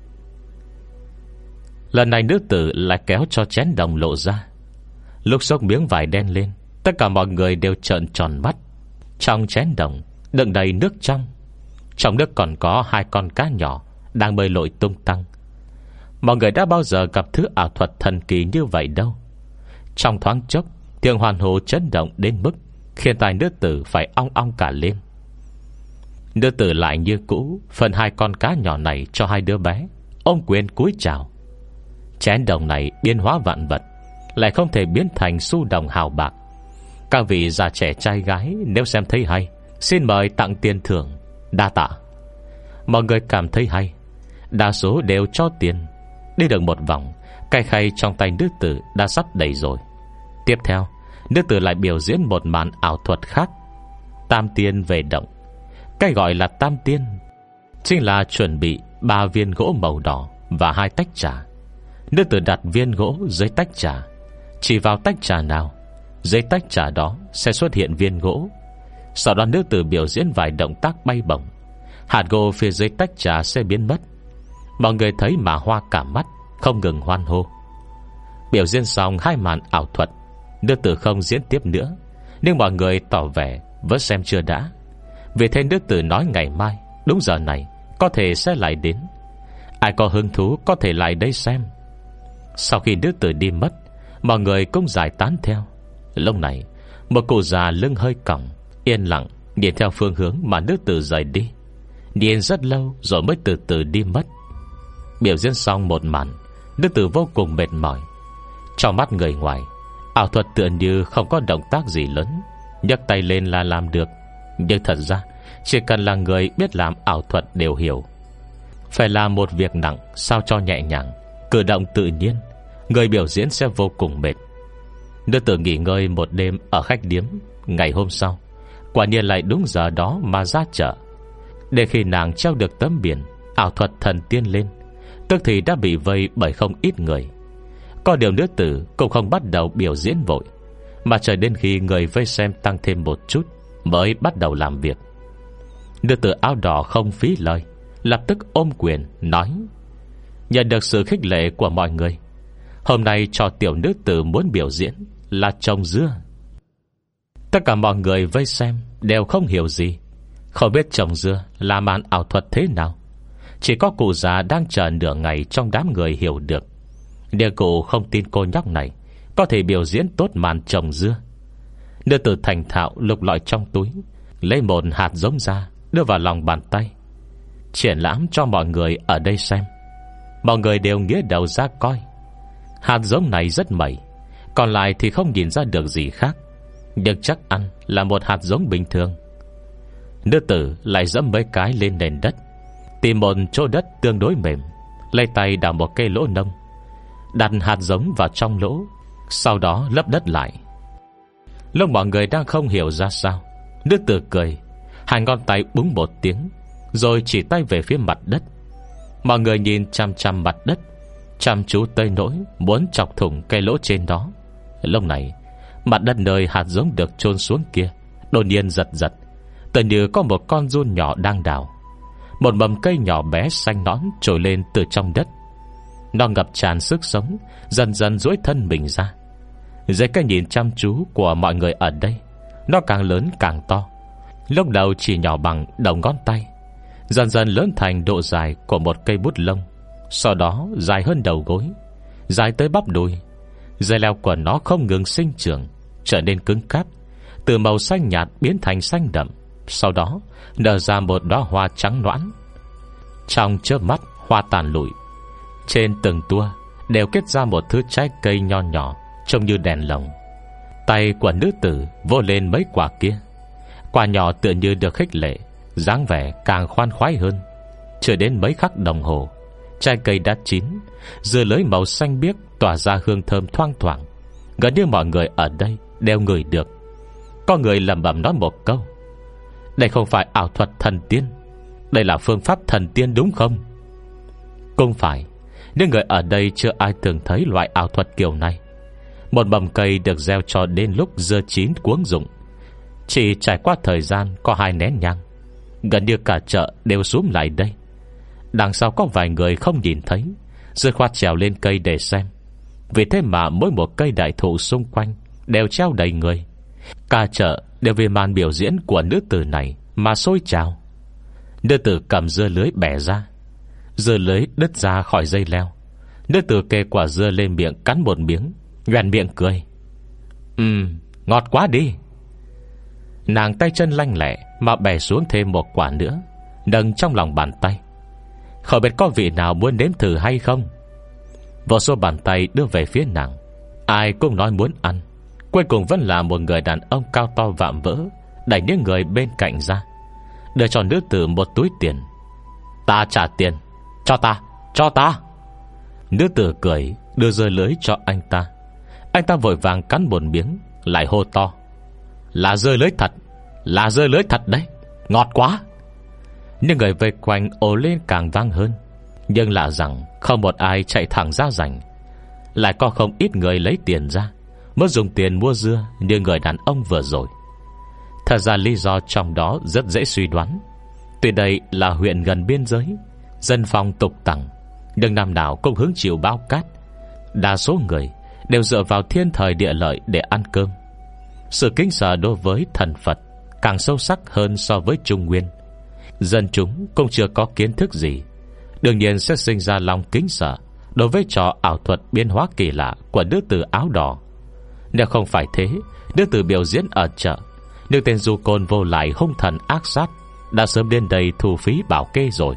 Lần này nữ tử lại kéo cho chén đồng lộ ra. Lúc xốc miếng vải đen lên, tất cả mọi người đều trợn tròn mắt. Trong chén đồng đựng đầy nước trong. Trong nước còn có 2 con cá nhỏ đang bơi lội tung tăng. Mọi người đã bao giờ gặp thứ ảo thuật thần kỳ như vậy đâu. Trong thoáng chốc, tiếng hoan hô chấn động đến mức khiến tai nữ tử phải ong ong cả lên. Nữ tử lại như cũ phân 2 con cá nhỏ này cho 2 đứa bé, ôm quyền cúi chào. Chén đồng này biến hóa vạn vật, lại không thể biến thành xu đồng hào bạc. Các vị già trẻ trai gái nếu xem thấy hay, xin mời tặng tiền thưởng. Đa tạ. Mọi người cảm thấy hay, đa số đều cho tiền. Đi được một vòng, cái khay trong tay nữ tử đã sắp đầy rồi. Tiếp theo, nữ tử lại biểu diễn một màn ảo thuật khác. Tam tiên về động. Cái gọi là tam tiên chính là chuẩn bị 3 viên gỗ màu đỏ và 2 tách trà. Nữ tử đặt viên gỗ dưới tách trà, chỉ vào tách trà nào, dưới tách trà đó sẽ xuất hiện viên gỗ. Sau đó nữ tử biểu diễn vài động tác bay bổng, hạt gỗ phía dưới tách trà sẽ biến mất. Mọi người thấy mà hoa cả mắt, không ngừng hoan hô. Biểu diễn xong 2 màn ảo thuật, nữ tử không diễn tiếp nữa, nhưng mọi người tỏ vẻ vẫn xem chưa đã. Vì thế nữ tử nói ngày mai đúng giờ này có thể sẽ lại đến. Ai có hứng thú có thể lại đây xem. Sau khi nữ tử đi mất, mọi người cũng giải tán theo. Lúc này, một cụ già lưng hơi còng, yên lặng nhìn theo phương hướng mà nữ tử rời đi. Nhìn rất lâu rồi mới từ từ đi mất. Biểu diễn xong một màn, nữ tử vô cùng mệt mỏi. Trong mắt người ngoài, ảo thuật tựa như không có động tác gì lớn, nhấc tay lên là làm được. Nhưng thật ra chỉ cần là người biết làm ảo thuật đều hiểu, phải làm một việc nặng sao cho nhẹ nhàng, cử động tự nhiên, người biểu diễn sẽ vô cùng mệt. Nữ tử nghỉ ngơi một đêm ở khách điếm. Ngày hôm sau, quả nhiên lại đúng giờ đó mà ra chợ. Để khi nàng treo được tấm biển ảo thuật thần tiên lên, tức thì đã bị vây bởi không ít người. Có điều nữ tử cũng không bắt đầu biểu diễn vội, mà chờ đến khi người vây xem tăng thêm một chút mới bắt đầu làm việc. Nữ tử áo đỏ không phí lời, lập tức ôm quyền nói: nhận được sự khích lệ của mọi người, hôm nay cho tiểu nữ tử muốn biểu diễn là trồng dưa. Tất cả mọi người vây xem đều không hiểu gì, không biết trồng dưa là màn ảo thuật thế nào. Chỉ có cụ già đang chờ nửa ngày trong đám người hiểu được. Nhưng cụ không tin cô nhóc này có thể biểu diễn tốt màn trồng dưa. Nữ tử thành thạo lục lọi trong túi, lấy một hạt giống ra, đưa vào lòng bàn tay, triển lãm cho mọi người ở đây xem. Mọi người đều nghĩa đầu ra coi. Hạt giống này rất mẩy, còn lại thì không nhìn ra được gì khác, nhưng chắc ăn là một hạt giống bình thường. Nữ tử lại dẫm mấy cái lên nền đất, tìm một chỗ đất tương đối mềm, lấy tay đào một cây lỗ nông, đặt hạt giống vào trong lỗ, sau đó lấp đất lại. Lúc mọi người đang không hiểu ra sao, nữ tử cười, 2 ngón tay búng một tiếng, rồi chỉ tay về phía mặt đất. Mọi người nhìn chăm chăm mặt đất, chăm chú tới nỗi muốn chọc thủng cây lỗ trên đó. Lúc này, mặt đất nơi hạt giống được chôn xuống kia đột nhiên giật giật, tựa như có một con giun nhỏ đang đào. Một mầm cây nhỏ bé xanh nõn trồi lên từ trong đất. Nó ngập tràn sức sống, dần dần duỗi thân mình ra. Dưới cái nhìn chăm chú của mọi người ở đây, nó càng lớn càng to. Lúc đầu chỉ nhỏ bằng đầu ngón tay, dần dần lớn thành độ dài của một cây bút lông, sau đó dài hơn đầu gối, dài tới bắp đùi. Dây leo của nó không ngừng sinh trưởng, trở nên cứng cáp, từ màu xanh nhạt biến thành xanh đậm, sau đó nở ra một đóa hoa trắng nõn. Trong chớp mắt, hoa tàn lụi, trên từng tua đều kết ra một thứ trái cây nho nhỏ, trông như đèn lồng. Tay của nữ tử vỗ lên mấy quả kia, quả nhỏ tựa như được khích lệ, dáng vẻ càng khoan khoái hơn. Chưa đến mấy khắc đồng hồ, trái cây đã chín, dưa lưới màu xanh biếc tỏa ra hương thơm thoang thoảng. Gần như mọi người ở đây đều ngửi được. Có người lẩm bẩm nói một câu: đây không phải ảo thuật thần tiên, đây là phương pháp thần tiên đúng không? Cũng phải. Nhưng người ở đây chưa ai từng thấy loại ảo thuật kiểu này. Một mầm cây được gieo cho đến lúc dưa chín cuống rụng, chỉ trải qua thời gian có 2 nén nhang, gần như cả chợ đều xúm lại đây. Đằng sau có vài người không nhìn thấy, dứt khoát trèo lên cây để xem. Vì thế mà mỗi một cây đại thụ xung quanh đều treo đầy người. Cả chợ đều vì màn biểu diễn của nữ tử này mà sôi trào. Nữ tử cầm dưa lưới bẻ ra, dưa lưới đứt ra khỏi dây leo. Nữ tử kê quả dưa lên miệng cắn một miếng, nhoẻn miệng cười. Ngọt quá đi. Nàng tay chân lanh lẹ mà bẻ xuống thêm một quả nữa, nâng trong lòng bàn tay. Không biết có vị nào muốn nếm thử hay không? Vô số bàn tay đưa về phía nàng, ai cũng nói muốn ăn. Cuối cùng vẫn là một người đàn ông cao to vạm vỡ đẩy những người bên cạnh ra, đưa cho nữ tử một túi tiền. Ta trả tiền. Cho ta, cho ta. Nữ tử cười đưa dưa lưới cho anh ta. Anh ta vội vàng cắn một miếng, lại hô to. Là dưa lưới thật, là dưa lưới thật đấy, ngọt quá. Nhưng người vây quanh ồ lên càng vang hơn. Nhưng lạ rằng không một ai chạy thẳng ra rảnh. Lại có không ít người lấy tiền ra, mới dùng tiền mua dưa như người đàn ông vừa rồi. Thật ra lý do trong đó rất dễ suy đoán. Tuy đây là huyện gần biên giới, dân phong tục tằng, nhưng năm nào cũng hứng chịu bão cát. Đa số người đều dựa vào thiên thời địa lợi để ăn cơm. Sự kính sợ đối với thần Phật càng sâu sắc hơn so với Trung Nguyên. Dân chúng cũng chưa có kiến thức gì, đương nhiên sẽ sinh ra lòng kính sợ đối với trò ảo thuật biến hóa kỳ lạ của nữ tử áo đỏ. Nếu không phải thế, nữ tử biểu diễn ở chợ, nữ tên du côn vô lại hung thần ác sát đã sớm đến đây thu phí bảo kê rồi.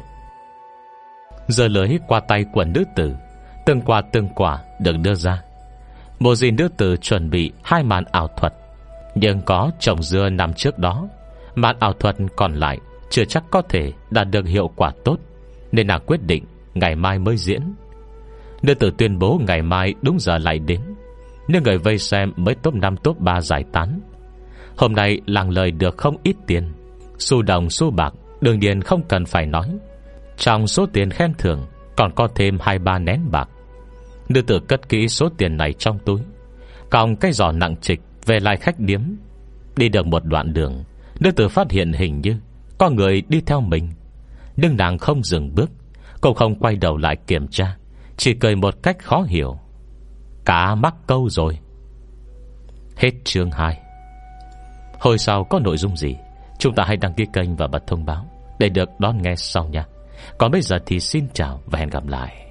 Giờ lưới qua tay của nữ tử, từng quả được đưa ra. Một gì nữ tử chuẩn bị 2 màn ảo thuật, nhưng có trồng dưa nằm trước đó, màn ảo thuật còn lại chưa chắc có thể đạt được hiệu quả tốt, nên nàng quyết định ngày mai mới diễn. Nữ tử tuyên bố ngày mai đúng giờ lại đến, nhưng người vây xem mới top 5 top 3 giải tán. Hôm nay làng lời được không ít tiền, xu đồng xu bạc đương nhiên không cần phải nói. Trong số tiền khen thưởng còn có thêm 2-3 nén bạc. Nữ tử cất kỹ số tiền này trong túi, còng cái giỏ nặng trịch về lại khách điếm. Đi được một đoạn đường, nữ tử phát hiện hình như có người đi theo mình, nhưng nàng không dừng bước, cũng không quay đầu lại kiểm tra, chỉ cười một cách khó hiểu. Cá mắc câu rồi. Hết chương 2. Hồi sau có nội dung gì, chúng ta hãy đăng ký kênh và bật thông báo để được đón nghe sau nha. Còn bây giờ thì xin chào và hẹn gặp lại.